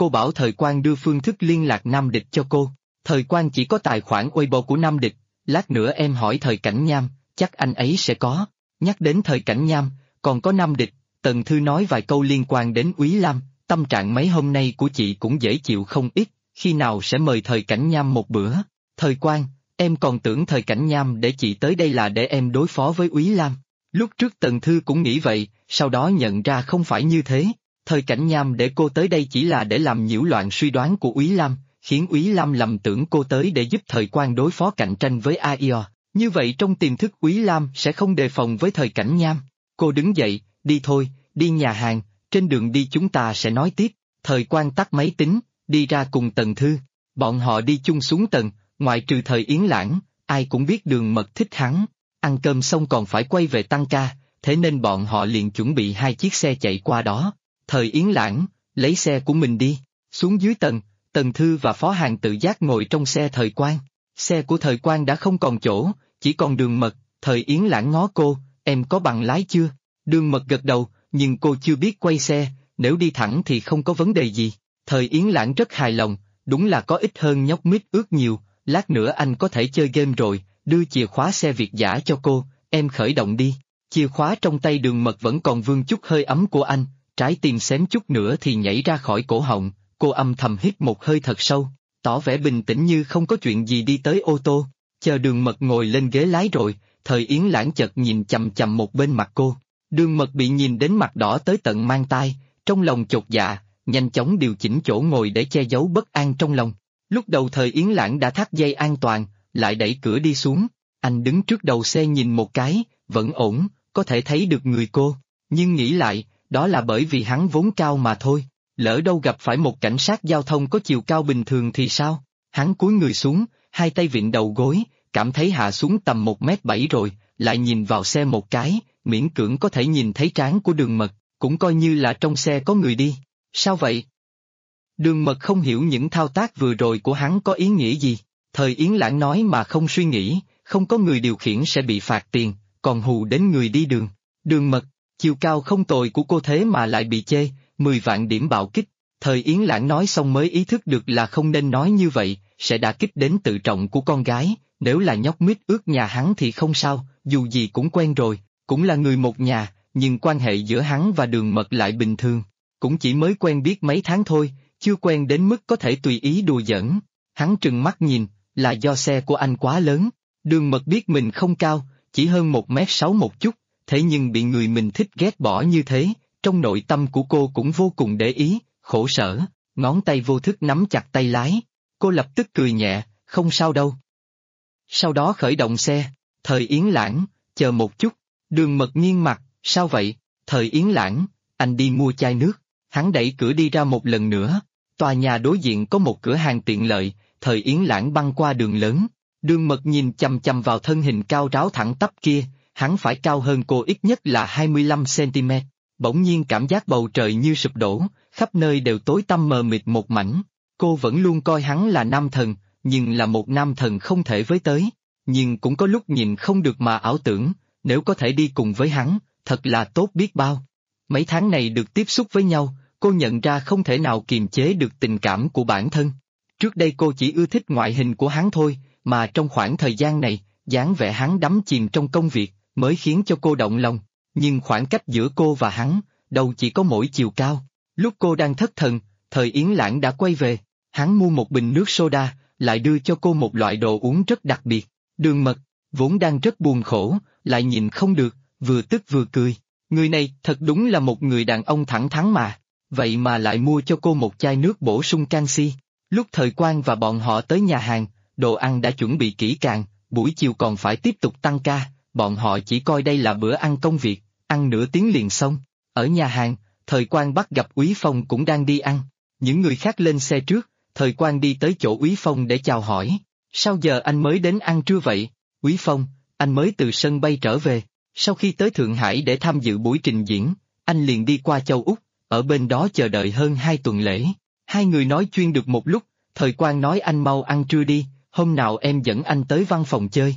Speaker 1: cô bảo Thời Quang đưa phương thức liên lạc Nam Địch cho cô. Thời Quang chỉ có tài khoản Weibo của Nam Địch, lát nữa em hỏi Thời Cảnh Nham, chắc anh ấy sẽ có. Nhắc đến Thời Cảnh Nham, còn có Nam Địch, Tần Thư nói vài câu liên quan đến Úy Lam, tâm trạng mấy hôm nay của chị cũng dễ chịu không ít, khi nào sẽ mời Thời Cảnh Nham một bữa. Thời Quang, em còn tưởng Thời Cảnh Nham để chị tới đây là để em đối phó với Úy Lam. Lúc trước Tần Thư cũng nghĩ vậy, sau đó nhận ra không phải như thế. Thời Cảnh Nham để cô tới đây chỉ là để làm nhiễu loạn suy đoán của Úy Lam, khiến Úy Lam lầm tưởng cô tới để giúp Thời Quang đối phó cạnh tranh với AIO. Như vậy trong tiềm thức Úy Lam sẽ không đề phòng với Thời Cảnh Nham. Cô đứng dậy, đi thôi, đi nhà hàng, trên đường đi chúng ta sẽ nói tiếp. Thời Quang tắt máy tính, đi ra cùng Tần Thư. Bọn họ đi chung xuống tầng, ngoại trừ Thời Yến Lãng, ai cũng biết Đường Mật thích hắn. Ăn cơm xong còn phải quay về tăng ca, thế nên bọn họ liền chuẩn bị 2 chiếc xe chạy qua đó. Thời Yến Lãng, lấy xe của mình đi. Xuống dưới tầng, Tần Thư và Phó Hàn tự giác ngồi trong xe Thời Quang. Xe của Thời Quang đã không còn chỗ, chỉ còn Đường Mật. Thời Yến Lãng ngó cô, em có bằng lái chưa? Đường Mật gật đầu, nhưng cô chưa biết quay xe, nếu đi thẳng thì không có vấn đề gì. Thời Yến Lãng rất hài lòng, đúng là có ích hơn nhóc mít ướt nhiều, lát nữa anh có thể chơi game rồi, đưa chìa khóa xe Việt giả cho cô, em khởi động đi. Chìa khóa trong tay Đường Mật vẫn còn vương chút hơi ấm của anh, trái tim xém chút nữa thì nhảy ra khỏi cổ họng, cô âm thầm hít một hơi thật sâu, tỏ vẻ bình tĩnh như không có chuyện gì đi tới ô tô, chờ Đường Mật ngồi lên ghế lái rồi, Thời Yến Lãng chợt nhìn chằm chằm một bên mặt cô. Đường Mật bị nhìn đến mặt đỏ tới tận mang tai, trong lòng chột dạ, nhanh chóng điều chỉnh chỗ ngồi để che giấu bất an trong lòng. Lúc đầu Thời Yến Lãng đã thắt dây an toàn, lại đẩy cửa đi xuống, anh đứng trước đầu xe nhìn một cái, vẫn ổn, có thể thấy được người cô, nhưng nghĩ lại, đó là bởi vì hắn vốn cao mà thôi, lỡ đâu gặp phải một cảnh sát giao thông có chiều cao bình thường thì sao? Hắn cúi người xuống, hai tay vịn đầu gối, cảm thấy hạ xuống tầm 1m7 rồi, lại nhìn vào xe một cái, miễn cưỡng có thể nhìn thấy trán của Đường Mật, cũng coi như là trong xe có người đi. Sao vậy? Đường Mật không hiểu những thao tác vừa rồi của hắn có ý nghĩa gì. Thời Yến Lãng nói mà không suy nghĩ, không có người điều khiển sẽ bị phạt tiền, còn hù đến người đi đường. Đường Mật, chiều cao không tồi của cô thế mà lại bị chê, 10 vạn điểm bạo kích. Thời Yến Lãng nói xong mới ý thức được là không nên nói như vậy, sẽ đả kích đến tự trọng của con gái, nếu là nhóc mít ướt nhà hắn thì không sao, dù gì cũng quen rồi, cũng là người một nhà, nhưng quan hệ giữa hắn và Đường Mật lại bình thường, cũng chỉ mới quen biết mấy tháng thôi, chưa quen đến mức có thể tùy ý đùa giỡn. Hắn trừng mắt nhìn, là do xe của anh quá lớn. Đường Mật biết mình không cao, chỉ hơn 1m6 một chút, thế nhưng bị người mình thích ghét bỏ như thế, trong nội tâm của cô cũng vô cùng để ý, khổ sở, ngón tay vô thức nắm chặt tay lái. Cô lập tức cười nhẹ, không sao đâu. Sau đó khởi động xe. Thời Yến Lãng, chờ một chút. Đường Mật nghiêng mặt, sao vậy? Thời Yến Lãng, anh đi mua chai nước. Hắn đẩy cửa đi ra một lần nữa. Tòa nhà đối diện có một cửa hàng tiện lợi. Thời Yến Lãng băng qua đường lớn. Đường Mật nhìn chằm chằm vào thân hình cao ráo thẳng tắp kia, hắn phải cao hơn cô ít nhất là 25cm. Bỗng nhiên cảm giác bầu trời như sụp đổ, khắp nơi đều tối tăm mờ mịt một mảnh. Cô vẫn luôn coi hắn là nam thần, nhưng là một nam thần không thể với tới. Nhưng cũng có lúc nhìn không được mà ảo tưởng, nếu có thể đi cùng với hắn, thật là tốt biết bao. Mấy tháng này được tiếp xúc với nhau, cô nhận ra không thể nào kiềm chế được tình cảm của bản thân. Trước đây cô chỉ ưa thích ngoại hình của hắn thôi, mà trong khoảng thời gian này, dáng vẻ hắn đắm chìm trong công việc, mới khiến cho cô động lòng. Nhưng khoảng cách giữa cô và hắn, đâu chỉ có mỗi chiều cao. Lúc cô đang thất thần, Thời Yến Lãng đã quay về, hắn mua một bình nước soda, lại đưa cho cô một loại đồ uống rất đặc biệt. Đường Mật, vốn đang rất buồn khổ, lại nhìn không được, vừa tức vừa cười. Người này thật đúng là một người đàn ông thẳng thắn mà, vậy mà lại mua cho cô một chai nước bổ sung canxi. Lúc Thời Quang và bọn họ tới nhà hàng, đồ ăn đã chuẩn bị kỹ càng, buổi chiều còn phải tiếp tục tăng ca, bọn họ chỉ coi đây là bữa ăn công việc, ăn nửa tiếng liền xong. Ở nhà hàng, Thời Quang bắt gặp Úy Phong cũng đang đi ăn. Những người khác lên xe trước, Thời Quang đi tới chỗ Úy Phong để chào hỏi. Sao giờ anh mới đến ăn trưa vậy? Úy Phong, anh mới từ sân bay trở về. Sau khi tới Thượng Hải để tham dự buổi trình diễn, anh liền đi qua châu Úc, ở bên đó chờ đợi hơn 2 tuần lễ. Hai người nói chuyên được một lúc, Thời Quang nói anh mau ăn trưa đi, hôm nào em dẫn anh tới văn phòng chơi.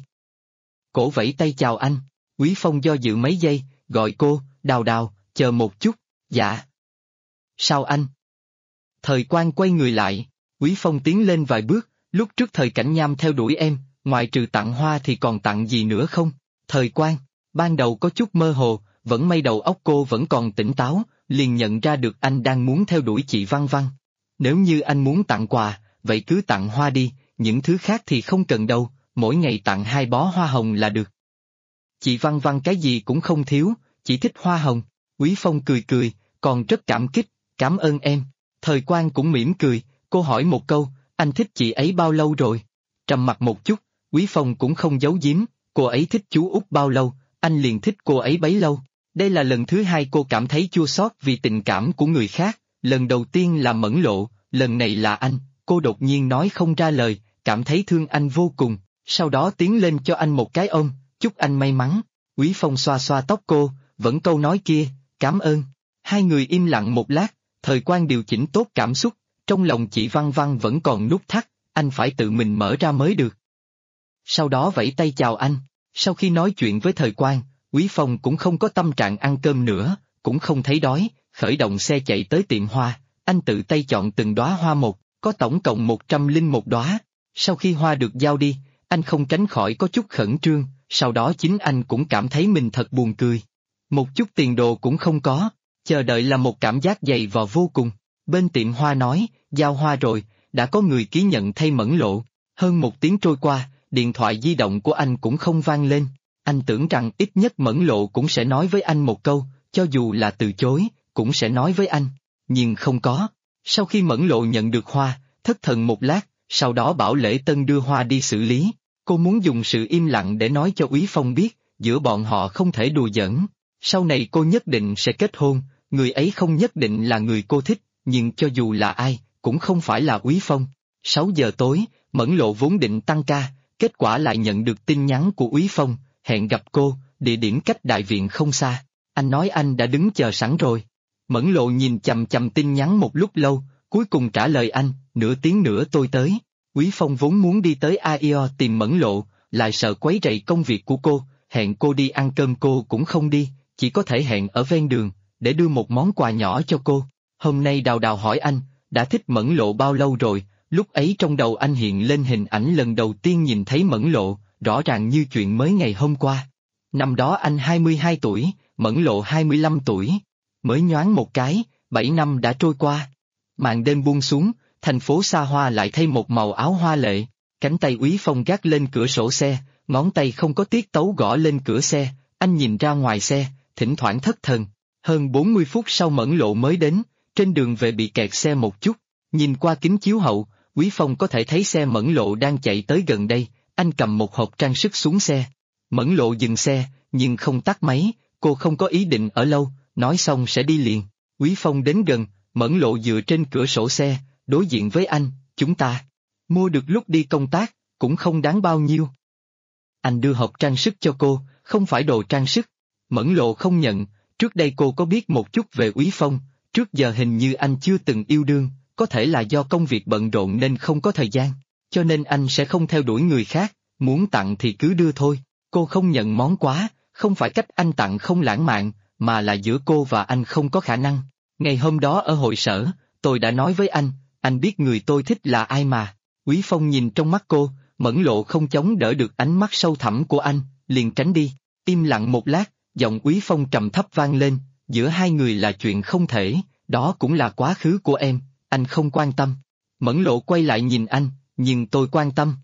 Speaker 1: Cổ vẫy tay chào anh. Úy Phong do dự mấy giây, gọi cô, Đào Đào, chờ một chút, dạ. Sao anh? Thời Quang quay người lại, Quý Phong tiến lên vài bước, lúc trước Thời Cảnh Nham theo đuổi em, ngoài trừ tặng hoa thì còn tặng gì nữa không? Thời Quang, ban đầu có chút mơ hồ, vẫn may đầu óc cô vẫn còn tỉnh táo, liền nhận ra được anh đang muốn theo đuổi chị Văn Văn. Nếu như anh muốn tặng quà, vậy cứ tặng hoa đi, những thứ khác thì không cần đâu, mỗi ngày tặng 2 bó hoa hồng là được. Chị Văn Văn cái gì cũng không thiếu, chỉ thích hoa hồng. Quý Phong cười cười, còn rất cảm kích, cảm ơn em. Thời Quang cũng mỉm cười, cô hỏi một câu, anh thích chị ấy bao lâu rồi? Trầm mặt một chút, Quý Phong cũng không giấu giếm, cô ấy thích chú Út bao lâu, anh liền thích cô ấy bấy lâu. Đây là lần thứ 2 cô cảm thấy chua xót vì tình cảm của người khác, lần đầu tiên là Mẫn Lộ, lần này là anh, cô đột nhiên nói không ra lời, cảm thấy thương anh vô cùng, sau đó tiến lên cho anh một cái ôm, chúc anh may mắn. Quý Phong xoa xoa tóc cô, vẫn câu nói kia, cảm ơn. Hai người im lặng một lát, Thời Quang điều chỉnh tốt cảm xúc, trong lòng chị Văn Văn vẫn còn nút thắt, anh phải tự mình mở ra mới được. Sau đó vẫy tay chào anh, sau khi nói chuyện với Thời Quang, Quý Phong cũng không có tâm trạng ăn cơm nữa, cũng không thấy đói, khởi động xe chạy tới tiệm hoa, anh tự tay chọn từng đóa hoa một, có tổng cộng 101 đóa. Sau khi hoa được giao đi, anh không tránh khỏi có chút khẩn trương, sau đó chính anh cũng cảm thấy mình thật buồn cười. Một chút tiền đồ cũng không có, chờ đợi là một cảm giác dày vò vô cùng. Bên tiệm hoa nói, giao hoa rồi, đã có người ký nhận thay Mẫn Lộ. Hơn 1 tiếng trôi qua, điện thoại di động của anh cũng không vang lên. Anh tưởng rằng ít nhất Mẫn Lộ cũng sẽ nói với anh một câu, cho dù là từ chối, cũng sẽ nói với anh. Nhưng không có. Sau khi Mẫn Lộ nhận được hoa, thất thần một lát, sau đó bảo Lễ Tân đưa hoa đi xử lý. Cô muốn dùng sự im lặng để nói cho Quý Phong biết, giữa bọn họ không thể đùa giỡn. Sau này cô nhất định sẽ kết hôn, người ấy không nhất định là người cô thích, nhưng cho dù là ai, cũng không phải là Quý Phong. 6 giờ tối, Mẫn Lộ vốn định tăng ca, kết quả lại nhận được tin nhắn của Quý Phong, hẹn gặp cô, địa điểm cách đại viện không xa. Anh nói anh đã đứng chờ sẵn rồi. Mẫn Lộ nhìn chằm chằm tin nhắn một lúc lâu, cuối cùng trả lời anh, nửa tiếng nữa tôi tới. Quý Phong vốn muốn đi tới AIO tìm Mẫn Lộ, lại sợ quấy rầy công việc của cô, hẹn cô đi ăn cơm cô cũng không đi, chỉ có thể hẹn ở ven đường, để đưa một món quà nhỏ cho cô. Hôm nay Đào Đào hỏi anh, đã thích Mẫn Lộ bao lâu rồi, lúc ấy trong đầu anh hiện lên hình ảnh lần đầu tiên nhìn thấy Mẫn Lộ, rõ ràng như chuyện mới ngày hôm qua. Năm đó anh 22 tuổi, Mẫn Lộ 25 tuổi. Mới nhoáng một cái, 7 năm đã trôi qua. Màn đêm buông xuống, thành phố xa hoa lại thay một màu áo hoa lệ. Cánh tay Quý Phong gác lên cửa sổ xe, ngón tay không có tiết tấu gõ lên cửa xe, anh nhìn ra ngoài xe, thỉnh thoảng thất thần. Hơn 40 phút sau Mẫn Lộ mới đến, trên đường về bị kẹt xe một chút. Nhìn qua kính chiếu hậu, Quý Phong có thể thấy xe Mẫn Lộ đang chạy tới gần đây, anh cầm một hộp trang sức xuống xe. Mẫn Lộ dừng xe, nhưng không tắt máy, cô không có ý định ở lâu, nói xong sẽ đi liền. Quý Phong đến gần, Mẫn Lộ dựa trên cửa sổ xe, đối diện với anh, chúng ta mua được lúc đi công tác, cũng không đáng bao nhiêu. Anh đưa hộp trang sức cho cô, không phải đồ trang sức. Mẫn Lộ không nhận, trước đây cô có biết một chút về Quý Phong, trước giờ hình như anh chưa từng yêu đương, có thể là do công việc bận rộn nên không có thời gian, cho nên anh sẽ không theo đuổi người khác, muốn tặng thì cứ đưa thôi. Cô không nhận món quà, không phải cách anh tặng không lãng mạn, mà là giữa cô và anh không có khả năng. Ngày hôm đó ở hội sở, tôi đã nói với anh biết người tôi thích là ai mà. Quý Phong nhìn trong mắt cô, Mẫn Lộ không chống đỡ được ánh mắt sâu thẳm của anh, liền tránh đi. Im lặng một lát, giọng Quý Phong trầm thấp vang lên, giữa hai người là chuyện không thể, đó cũng là quá khứ của em, anh không quan tâm. Mẫn Lộ quay lại nhìn anh, nhưng tôi quan tâm.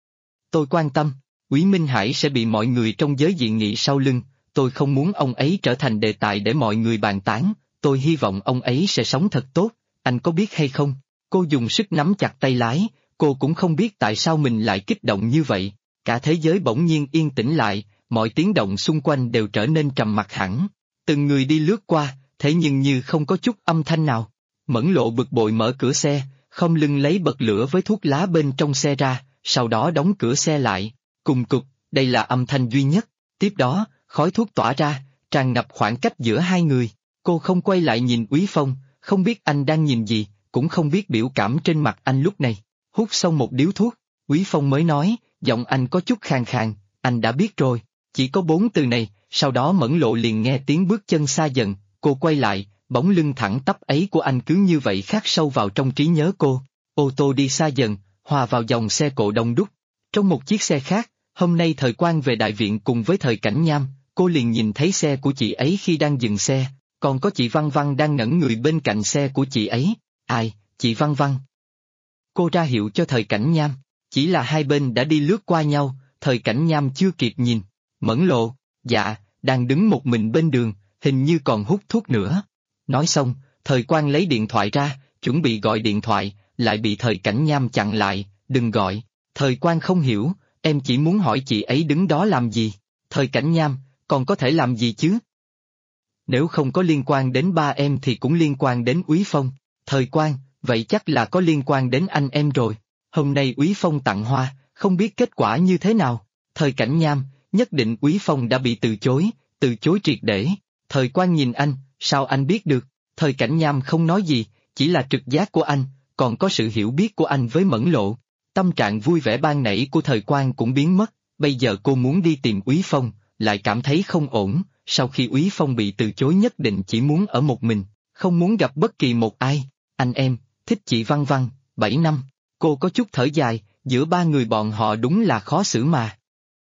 Speaker 1: Tôi quan tâm, Quý Minh Hải sẽ bị mọi người trong giới dị nghị sau lưng, tôi không muốn ông ấy trở thành đề tài để mọi người bàn tán, tôi hy vọng ông ấy sẽ sống thật tốt, anh có biết hay không? Cô dùng sức nắm chặt tay lái, cô cũng không biết tại sao mình lại kích động như vậy. Cả thế giới bỗng nhiên yên tĩnh lại, mọi tiếng động xung quanh đều trở nên trầm mặc hẳn. Từng người đi lướt qua, thế nhưng như không có chút âm thanh nào. Mẫn Lộ bực bội mở cửa xe, không lưng lấy bật lửa với thuốc lá bên trong xe ra, sau đó đóng cửa xe lại. Cùng cục, đây là âm thanh duy nhất. Tiếp đó, khói thuốc tỏa ra, tràn ngập khoảng cách giữa hai người. Cô không quay lại nhìn Quý Phong, không biết anh đang nhìn gì, cũng không biết biểu cảm trên mặt anh lúc này. Hút xong một điếu thuốc, Quý Phong mới nói, giọng anh có chút khàn khàn, anh đã biết rồi, chỉ có 4 từ này, sau đó Mẫn Lộ liền nghe tiếng bước chân xa dần, cô quay lại, bóng lưng thẳng tắp ấy của anh cứ như vậy khắc sâu vào trong trí nhớ cô. Ô tô đi xa dần, hòa vào dòng xe cộ đông đúc. Trong một chiếc xe khác, hôm nay Thời Quang về đại viện cùng với Thời Cảnh Nham, cô liền nhìn thấy xe của chị ấy khi đang dừng xe, còn có chị Văn Văn đang ngẩn người bên cạnh xe của chị ấy. Ai, chị Văn Văn? Cô ra hiệu cho Thời Cảnh Nham, chỉ là hai bên đã đi lướt qua nhau, Thời Cảnh Nham chưa kịp nhìn. Mẫn Lộ, dạ, đang đứng một mình bên đường, hình như còn hút thuốc nữa. Nói xong, Thời Quang lấy điện thoại ra, chuẩn bị gọi điện thoại, lại bị Thời Cảnh Nham chặn lại, đừng gọi. Thời Quang không hiểu, em chỉ muốn hỏi chị ấy đứng đó làm gì. Thời Cảnh Nham, còn có thể làm gì chứ? Nếu không có liên quan đến ba em thì cũng liên quan đến Úy Phong. Thời Quang, vậy chắc là có liên quan đến anh em rồi. Hôm nay Úy Phong tặng hoa, không biết kết quả như thế nào. Thời Cảnh Nham, nhất định Úy Phong đã bị từ chối triệt để. Thời Quang nhìn anh, sao anh biết được? Thời Cảnh Nham không nói gì, chỉ là trực giác của anh, còn có sự hiểu biết của anh với Mẫn Lộ. Tâm trạng vui vẻ ban nãy của Thời Quang cũng biến mất, bây giờ cô muốn đi tìm Úy Phong, lại cảm thấy không ổn, sau khi Úy Phong bị từ chối nhất định chỉ muốn ở một mình, không muốn gặp bất kỳ một ai. Anh em, thích chị Văn Văn, 7 năm, cô có chút thở dài, giữa ba người bọn họ đúng là khó xử mà.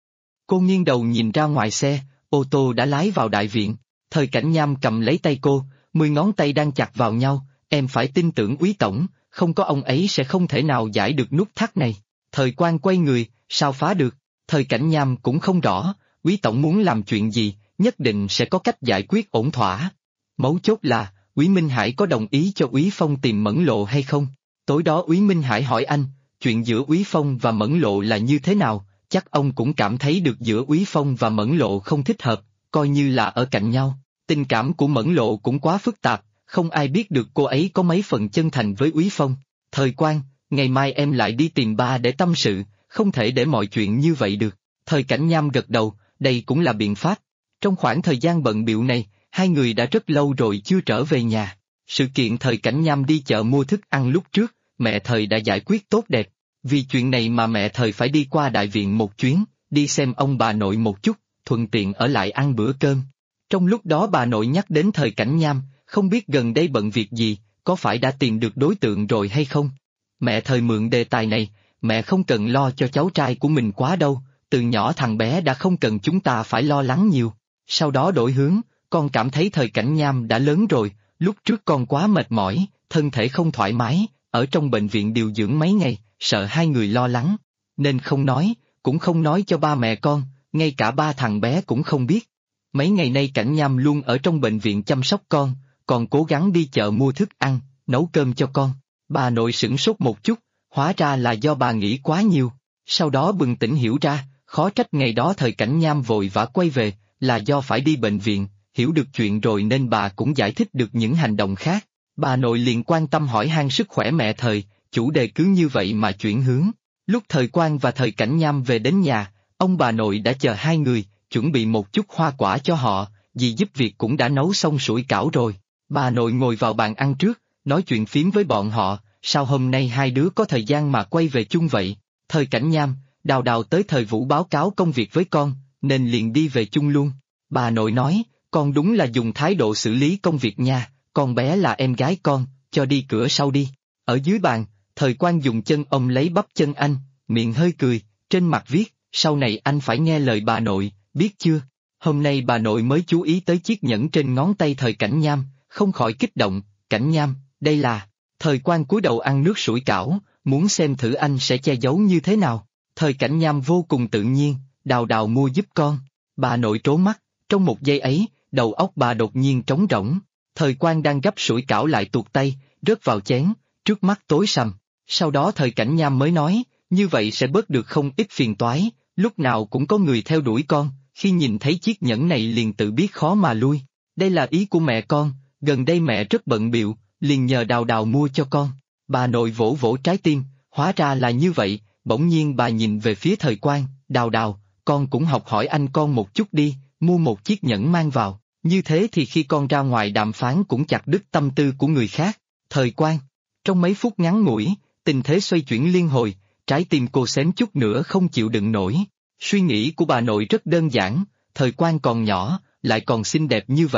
Speaker 1: Cô nghiêng đầu nhìn ra ngoài xe, ô tô đã lái vào đại viện, Thời Cảnh Nham cầm lấy tay cô, 10 ngón tay đang chặt vào nhau, em phải tin tưởng Úy Tổng, không có ông ấy sẽ không thể nào giải được nút thắt này. Thời Quang quay người, sao phá được? Thời Cảnh Nham cũng không rõ, Úy Tổng muốn làm chuyện gì, nhất định sẽ có cách giải quyết ổn thỏa. Mấu chốt là, Úy Minh Hải có đồng ý cho Úy Phong tìm Mẫn Lộ hay không? Tối đó Úy Minh Hải hỏi anh, chuyện giữa Úy Phong và Mẫn Lộ là như thế nào? Chắc ông cũng cảm thấy được giữa Úy Phong và Mẫn Lộ không thích hợp, coi như là ở cạnh nhau. Tình cảm của Mẫn Lộ cũng quá phức tạp, không ai biết được cô ấy có mấy phần chân thành với Úy Phong. Thời Quang, ngày mai em lại đi tìm ba để tâm sự, không thể để mọi chuyện như vậy được. Thời Cảnh Nham gật đầu, đây cũng là biện pháp. Trong khoảng thời gian bận bịu này, hai người đã rất lâu rồi chưa trở về nhà. Sự kiện Thời Cảnh Nham đi chợ mua thức ăn lúc trước, mẹ Thời đã giải quyết tốt đẹp. Vì chuyện này mà mẹ Thời phải đi qua đại viện một chuyến, đi xem ông bà nội một chút, thuận tiện ở lại ăn bữa cơm. Trong lúc đó bà nội nhắc đến Thời Cảnh Nham, không biết gần đây bận việc gì, có phải đã tìm được đối tượng rồi hay không? Mẹ Thời mượn đề tài này, mẹ không cần lo cho cháu trai của mình quá đâu, từ nhỏ thằng bé đã không cần chúng ta phải lo lắng nhiều. Sau đó đổi hướng, con cảm thấy Thời Cảnh Nham đã lớn rồi, lúc trước con quá mệt mỏi, thân thể không thoải mái, ở trong bệnh viện điều dưỡng mấy ngày, sợ hai người lo lắng, nên không nói, cũng không nói cho ba mẹ con, ngay cả ba thằng bé cũng không biết. Mấy ngày nay Cảnh Nham luôn ở trong bệnh viện chăm sóc con, còn cố gắng đi chợ mua thức ăn, nấu cơm cho con. Bà nội sửng sốt một chút, hóa ra là do bà nghĩ quá nhiều. Sau đó bừng tỉnh hiểu ra, khó trách ngày đó Thời Cảnh Nham vội vã quay về, là do phải đi bệnh viện, hiểu được chuyện rồi nên bà cũng giải thích được những hành động khác. Bà nội liền quan tâm hỏi han sức khỏe mẹ Thời, chủ đề cứ như vậy mà chuyển hướng. Lúc Thời Quang và Thời Cảnh Nham về đến nhà, ông bà nội đã chờ hai người, chuẩn bị một chút hoa quả cho họ, dì giúp việc cũng đã nấu xong sủi cảo rồi. Bà nội ngồi vào bàn ăn trước, nói chuyện phím với bọn họ, sao hôm nay hai đứa có thời gian mà quay về chung vậy? Thời Cảnh Nham, Đào Đào tới Thời Vũ báo cáo công việc với con, nên liền đi về chung luôn. Bà nội nói, con đúng là dùng thái độ xử lý công việc nha, con bé là em gái con, cho đi cửa sau đi. Ở dưới bàn, Thời Quang dùng chân ôm lấy bắp chân anh, miệng hơi cười, trên mặt viết, sau này anh phải nghe lời bà nội, biết chưa? Hôm nay bà nội mới chú ý tới chiếc nhẫn trên ngón tay Thời Cảnh Nham, không khỏi kích động, Cảnh Nham, đây là... Thời Quang cúi đầu ăn nước sủi cảo, muốn xem thử anh sẽ che giấu như thế nào. Thời Cảnh Nham vô cùng tự nhiên, Đào Đào mua giúp con. Bà nội trố mắt, trong một giây ấy, đầu óc bà đột nhiên trống rỗng. Thời Quang đang gấp sủi cảo lại tuột tay, rớt vào chén, trước mắt tối sầm. Sau đó Thời Cảnh Nham mới nói, như vậy sẽ bớt được không ít phiền toái, lúc nào cũng có người theo đuổi con, khi nhìn thấy chiếc nhẫn này liền tự biết khó mà lui. Đây là ý của mẹ con, gần đây mẹ rất bận bịu, liền nhờ Đào Đào mua cho con. Bà nội vỗ vỗ trái tim, hóa ra là như vậy, bỗng nhiên bà nhìn về phía Thời Quang, Đào Đào, con cũng học hỏi anh con một chút đi, mua một chiếc nhẫn mang vào, như thế thì khi con ra ngoài đàm phán cũng chặt đứt tâm tư của người khác. Thời Quang, trong mấy phút ngắn ngủi, tình thế xoay chuyển liên hồi, trái tim cô xém chút nữa không chịu đựng nổi. Suy nghĩ của bà nội rất đơn giản, Thời Quang còn nhỏ, lại còn xinh đẹp như vậy,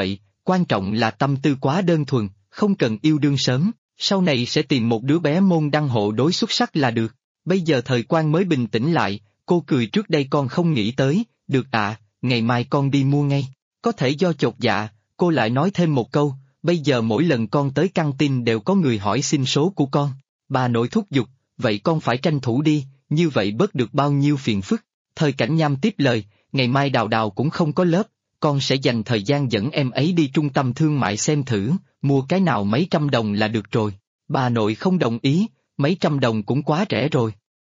Speaker 1: quan trọng là tâm tư quá đơn thuần, không cần yêu đương sớm, sau này sẽ tìm một đứa bé môn đăng hộ đối xuất sắc là được. Bây giờ Thời Quang mới bình tĩnh lại, cô cười trước đây con không nghĩ tới, được ạ, ngày mai con đi mua ngay. Có thể do chột dạ, cô lại nói thêm một câu, bây giờ mỗi lần con tới căng tin đều có người hỏi xin số của con. Bà nội thúc giục, vậy con phải tranh thủ đi, như vậy bớt được bao nhiêu phiền phức. Thời Cảnh Nham tiếp lời, ngày mai Đào Đào cũng không có lớp, con sẽ dành thời gian dẫn em ấy đi trung tâm thương mại xem thử, mua cái nào mấy trăm đồng là được rồi. Bà nội không đồng ý, mấy trăm đồng cũng quá rẻ rồi.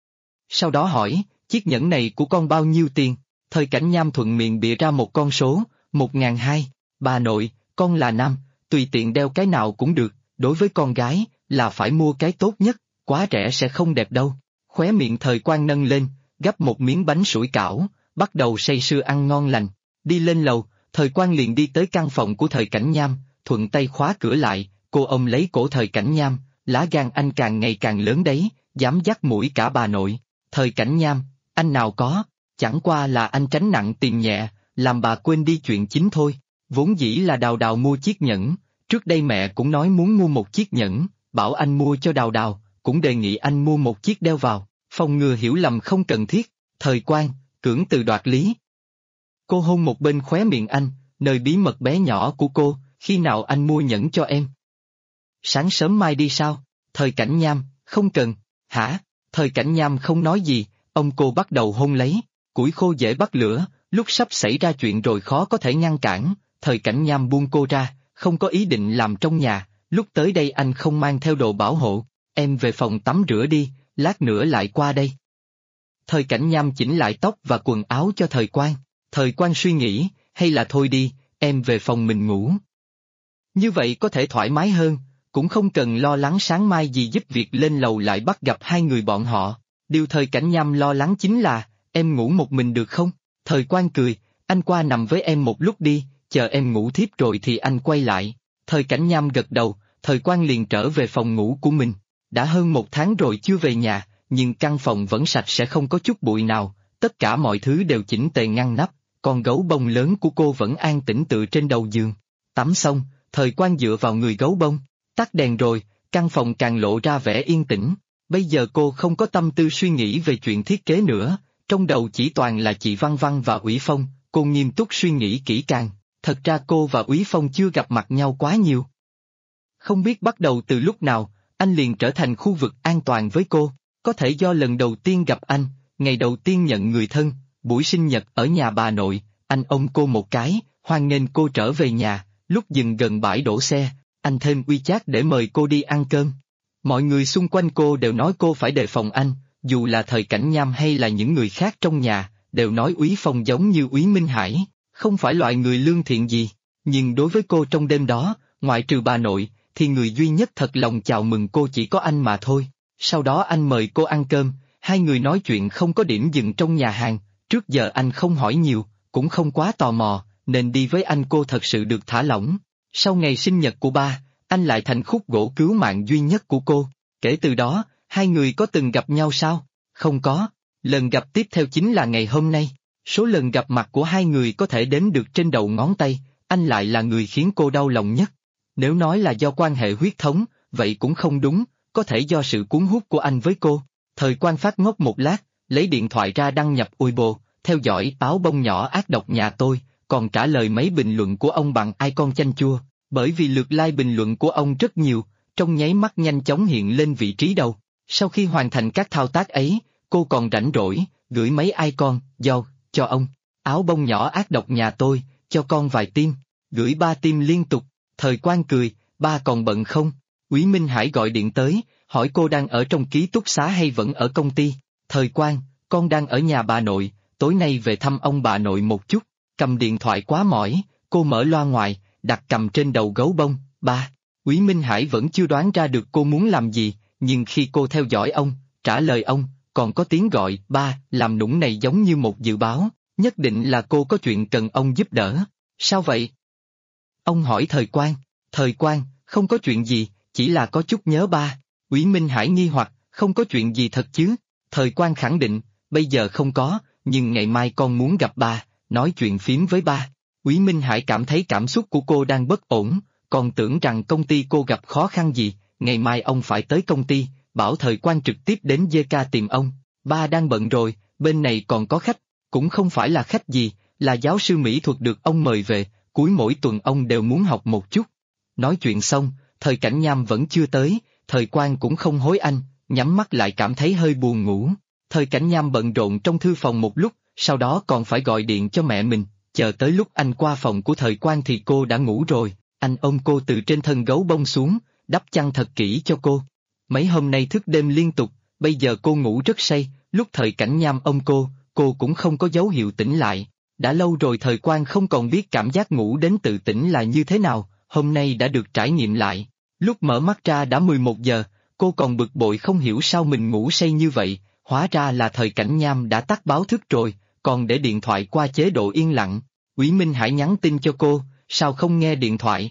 Speaker 1: Sau đó hỏi, chiếc nhẫn này của con bao nhiêu tiền? Thời Cảnh Nham thuận miệng bịa ra một con số, 1.200. Bà nội, con là nam, tùy tiện đeo cái nào cũng được, đối với con gái, là phải mua cái tốt nhất, quá rẻ sẽ không đẹp đâu. Khóe miệng Thời Quang nâng lên, gắp một miếng bánh sủi cảo, bắt đầu say sưa ăn ngon lành. Đi lên lầu, Thời Quang liền đi tới căn phòng của Thời Cảnh Nham, thuận tay khóa cửa lại, cô ôm lấy cổ Thời Cảnh Nham, lá gan anh càng ngày càng lớn đấy, dám dắt mũi cả bà nội. Thời Cảnh Nham, anh nào có, chẳng qua là anh tránh nặng tiền nhẹ, làm bà quên đi chuyện chính thôi. Vốn dĩ là Đào Đào mua chiếc nhẫn, trước đây mẹ cũng nói muốn mua một chiếc nhẫn, bảo anh mua cho Đào Đào, cũng đề nghị anh mua một chiếc đeo vào, phòng ngừa hiểu lầm không cần thiết. Thời Quang, cưỡng từ đoạt lý. Cô hôn một bên khóe miệng anh, nơi bí mật bé nhỏ của cô, khi nào anh mua nhẫn cho em? Sáng sớm mai đi sao? Thời Cảnh Nham, không cần, hả? Thời Cảnh Nham không nói gì, ông cô bắt đầu hôn lấy, củi khô dễ bắt lửa, lúc sắp xảy ra chuyện rồi khó có thể ngăn cản. Thời Cảnh Nham buông cô ra, không có ý định làm trong nhà, lúc tới đây anh không mang theo đồ bảo hộ, em về phòng tắm rửa đi, lát nữa lại qua đây. Thời Cảnh Nham chỉnh lại tóc và quần áo cho Thời Quang. Thời Quang suy nghĩ, hay là thôi đi, em về phòng mình ngủ. Như vậy có thể thoải mái hơn, cũng không cần lo lắng sáng mai gì giúp việc lên lầu lại bắt gặp hai người bọn họ. Điều Thời Cảnh Nham lo lắng chính là, em ngủ một mình được không? Thời Quang cười, anh qua nằm với em một lúc đi, chờ em ngủ thiếp rồi thì anh quay lại. Thời Cảnh Nham gật đầu, Thời Quang liền trở về phòng ngủ của mình. Đã hơn 1 tháng rồi chưa về nhà, nhưng căn phòng vẫn sạch sẽ không có chút bụi nào, tất cả mọi thứ đều chỉnh tề ngăn nắp, con gấu bông lớn của cô vẫn an tĩnh tựa trên đầu giường. Tắm xong, Thời Quang dựa vào người gấu bông, tắt đèn rồi, căn phòng càng lộ ra vẻ yên tĩnh. Bây giờ cô không có tâm tư suy nghĩ về chuyện thiết kế nữa, trong đầu chỉ toàn là chị Văn Văn và Ủy Phong, cô nghiêm túc suy nghĩ kỹ càng. Thật ra cô và Úy Phong chưa gặp mặt nhau quá nhiều. Không biết bắt đầu từ lúc nào, anh liền trở thành khu vực an toàn với cô, có thể do lần đầu tiên gặp anh, ngày đầu tiên nhận người thân, buổi sinh nhật ở nhà bà nội, anh ôm cô một cái, hoan nghênh cô trở về nhà, lúc dừng gần bãi đổ xe, anh thêm WeChat để mời cô đi ăn cơm. Mọi người xung quanh cô đều nói cô phải đề phòng anh, dù là Thời Cảnh Nham hay là những người khác trong nhà, đều nói Úy Phong giống như Úy Minh Hải, không phải loại người lương thiện gì, nhưng đối với cô trong đêm đó, ngoại trừ bà nội, thì người duy nhất thật lòng chào mừng cô chỉ có anh mà thôi. Sau đó anh mời cô ăn cơm, hai người nói chuyện không có điểm dừng trong nhà hàng, trước giờ anh không hỏi nhiều, cũng không quá tò mò, nên đi với anh cô thật sự được thả lỏng. Sau ngày sinh nhật của ba, anh lại thành khúc gỗ cứu mạng duy nhất của cô, kể từ đó, hai người có từng gặp nhau sao? Không có, lần gặp tiếp theo chính là ngày hôm nay. Số lần gặp mặt của hai người có thể đếm được trên đầu ngón tay, anh lại là người khiến cô đau lòng nhất. Nếu nói là do quan hệ huyết thống, vậy cũng không đúng, có thể do sự cuốn hút của anh với cô. Thời Quang phát ngốc một lát, lấy điện thoại ra đăng nhập Weibo, theo dõi áo bông nhỏ ác độc nhà tôi, còn trả lời mấy bình luận của ông bằng icon chanh chua, bởi vì lượt like bình luận của ông rất nhiều, trong nháy mắt nhanh chóng hiện lên vị trí đầu. Sau khi hoàn thành các thao tác ấy, cô còn rảnh rỗi, gửi mấy icon, cho ông, áo bông nhỏ ác độc nhà tôi, cho con vài tim, gửi 3 tim liên tục. Thời Quang cười, ba còn bận không? Úy Minh Hải gọi điện tới, hỏi cô đang ở trong ký túc xá hay vẫn ở công ty. Thời Quang, con đang ở nhà bà nội, tối nay về thăm ông bà nội một chút. Cầm điện thoại quá mỏi, cô mở loa ngoài, đặt cầm trên đầu gấu bông. Ba. Úy Minh Hải vẫn chưa đoán ra được cô muốn làm gì, nhưng khi cô theo dõi ông, trả lời ông, còn có tiếng gọi ba làm nũng này giống như một dự báo, nhất định là cô có chuyện cần ông giúp đỡ. Sao vậy? Ông hỏi Thời Quang. Thời Quang, không có chuyện gì, chỉ là có chút nhớ ba. Úy Minh Hải nghi hoặc, không có chuyện gì thật chứ? Thời Quang khẳng định, bây giờ không có, nhưng ngày mai con muốn gặp ba, nói chuyện phím với ba. Úy Minh Hải cảm thấy cảm xúc của cô đang bất ổn, còn tưởng rằng công ty cô gặp khó khăn gì, ngày mai ông phải tới công ty, bảo Thời Quang trực tiếp đến JK tìm ông. Ba đang bận rồi, bên này còn có khách, cũng không phải là khách gì, là giáo sư mỹ thuật được ông mời về, cuối mỗi tuần ông đều muốn học một chút. Nói chuyện xong, Thời Cảnh Nham vẫn chưa tới, Thời Quang cũng không hối anh, nhắm mắt lại cảm thấy hơi buồn ngủ. Thời Cảnh Nham bận rộn trong thư phòng một lúc, sau đó còn phải gọi điện cho mẹ mình, chờ tới lúc anh qua phòng của Thời Quang thì cô đã ngủ rồi, anh ôm cô từ trên thân gấu bông xuống, đắp chăn thật kỹ cho cô. Mấy hôm nay thức đêm liên tục, bây giờ cô ngủ rất say, lúc Thời Cảnh Nham ôm cô cũng không có dấu hiệu tỉnh lại. Đã lâu rồi Thời Quang không còn biết cảm giác ngủ đến tự tỉnh là như thế nào, hôm nay đã được trải nghiệm lại. Lúc mở mắt ra đã 11 giờ, cô còn bực bội không hiểu sao mình ngủ say như vậy, hóa ra là Thời Cảnh Nham đã tắt báo thức rồi, còn để điện thoại qua chế độ yên lặng. Úy Minh Hải nhắn tin cho cô, sao không nghe điện thoại?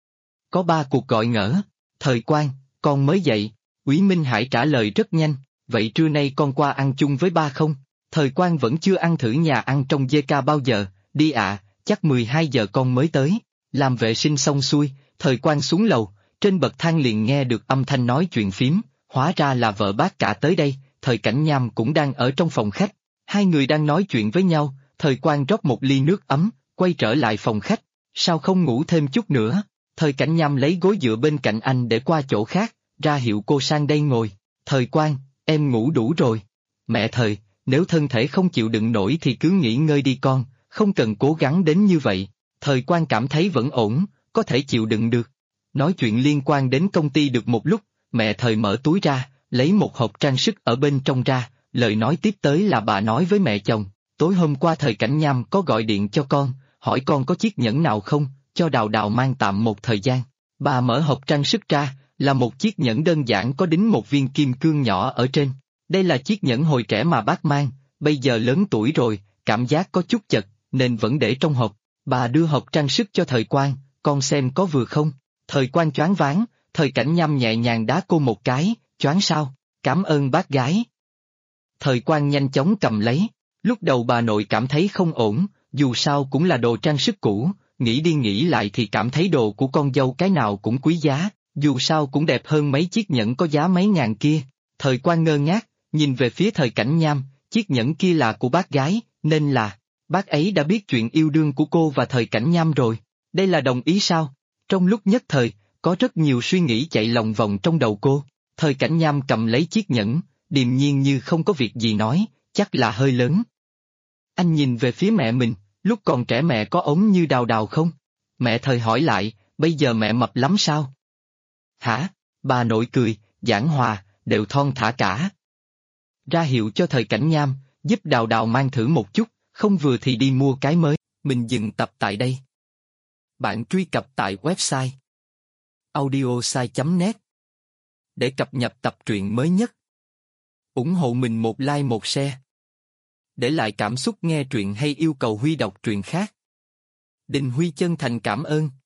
Speaker 1: Có 3 cuộc gọi ngỡ. Thời Quang, con mới dậy. Úy Minh Hải trả lời rất nhanh, vậy trưa nay con qua ăn chung với ba không? Thời Quang vẫn chưa ăn thử nhà ăn trong JK bao giờ, đi ạ, chắc 12 giờ con mới tới. Làm vệ sinh xong xuôi, Thời Quang xuống lầu, trên bậc thang liền nghe được âm thanh nói chuyện phím, hóa ra là vợ bác cả tới đây, Thời Cảnh Nham cũng đang ở trong phòng khách. Hai người đang nói chuyện với nhau, Thời Quang rót một ly nước ấm, quay trở lại phòng khách, sao không ngủ thêm chút nữa? Thời Cảnh Nham lấy gối dựa bên cạnh anh để qua chỗ khác, ra hiệu cô sang đây ngồi. Thời Quang, em ngủ đủ rồi. Mẹ Thời, nếu thân thể không chịu đựng nổi thì cứ nghỉ ngơi đi con, không cần cố gắng đến như vậy. Thời Quang cảm thấy vẫn ổn, có thể chịu đựng được. Nói chuyện liên quan đến công ty được một lúc, mẹ Thời mở túi ra, lấy một hộp trang sức ở bên trong ra, lời nói tiếp tới là bà nói với mẹ chồng, tối hôm qua Thời Cảnh Nham có gọi điện cho con, hỏi con có chiếc nhẫn nào không, cho Đào Đào mang tạm một thời gian. Bà mở hộp trang sức ra, là một chiếc nhẫn đơn giản có đính một viên kim cương nhỏ ở trên. Đây là chiếc nhẫn hồi trẻ mà bác mang, bây giờ lớn tuổi rồi, cảm giác có chút chật, nên vẫn để trong hộp. Bà đưa hộp trang sức cho Thời Quang, con xem có vừa không? Thời Quang choáng váng, Thời Cảnh Nham nhẹ nhàng đá cô một cái, choáng sao? Cảm ơn bác gái. Thời Quang nhanh chóng cầm lấy, lúc đầu bà nội cảm thấy không ổn, dù sao cũng là đồ trang sức cũ, nghĩ đi nghĩ lại thì cảm thấy đồ của con dâu cái nào cũng quý giá, dù sao cũng đẹp hơn mấy chiếc nhẫn có giá mấy ngàn kia. Thời Quang ngơ ngác, nhìn về phía Thời Cảnh Nham, chiếc nhẫn kia là của bác gái, nên là, bác ấy đã biết chuyện yêu đương của cô và Thời Cảnh Nham rồi, đây là đồng ý sao? Trong lúc nhất thời, có rất nhiều suy nghĩ chạy lòng vòng trong đầu cô. Thời Cảnh Nham cầm lấy chiếc nhẫn, điềm nhiên như không có việc gì nói, chắc là hơi lớn. Anh nhìn về phía mẹ mình, lúc còn trẻ mẹ có ốm như Đào Đào không? Mẹ Thời hỏi lại, bây giờ mẹ mập lắm sao? Hả? Bà nội cười, giảng hòa, đều thon thả cả. Ra hiệu cho Thời Cảnh Nham, giúp Đào Đào mang thử một chút, không vừa thì đi mua cái mới. Mình dừng tập tại đây. Bạn truy cập tại website audiosai.net để cập nhật tập truyện mới nhất. Ủng hộ mình một like một share. Để lại cảm xúc nghe truyện hay yêu cầu Huy đọc truyện khác. Đình Huy chân thành cảm ơn.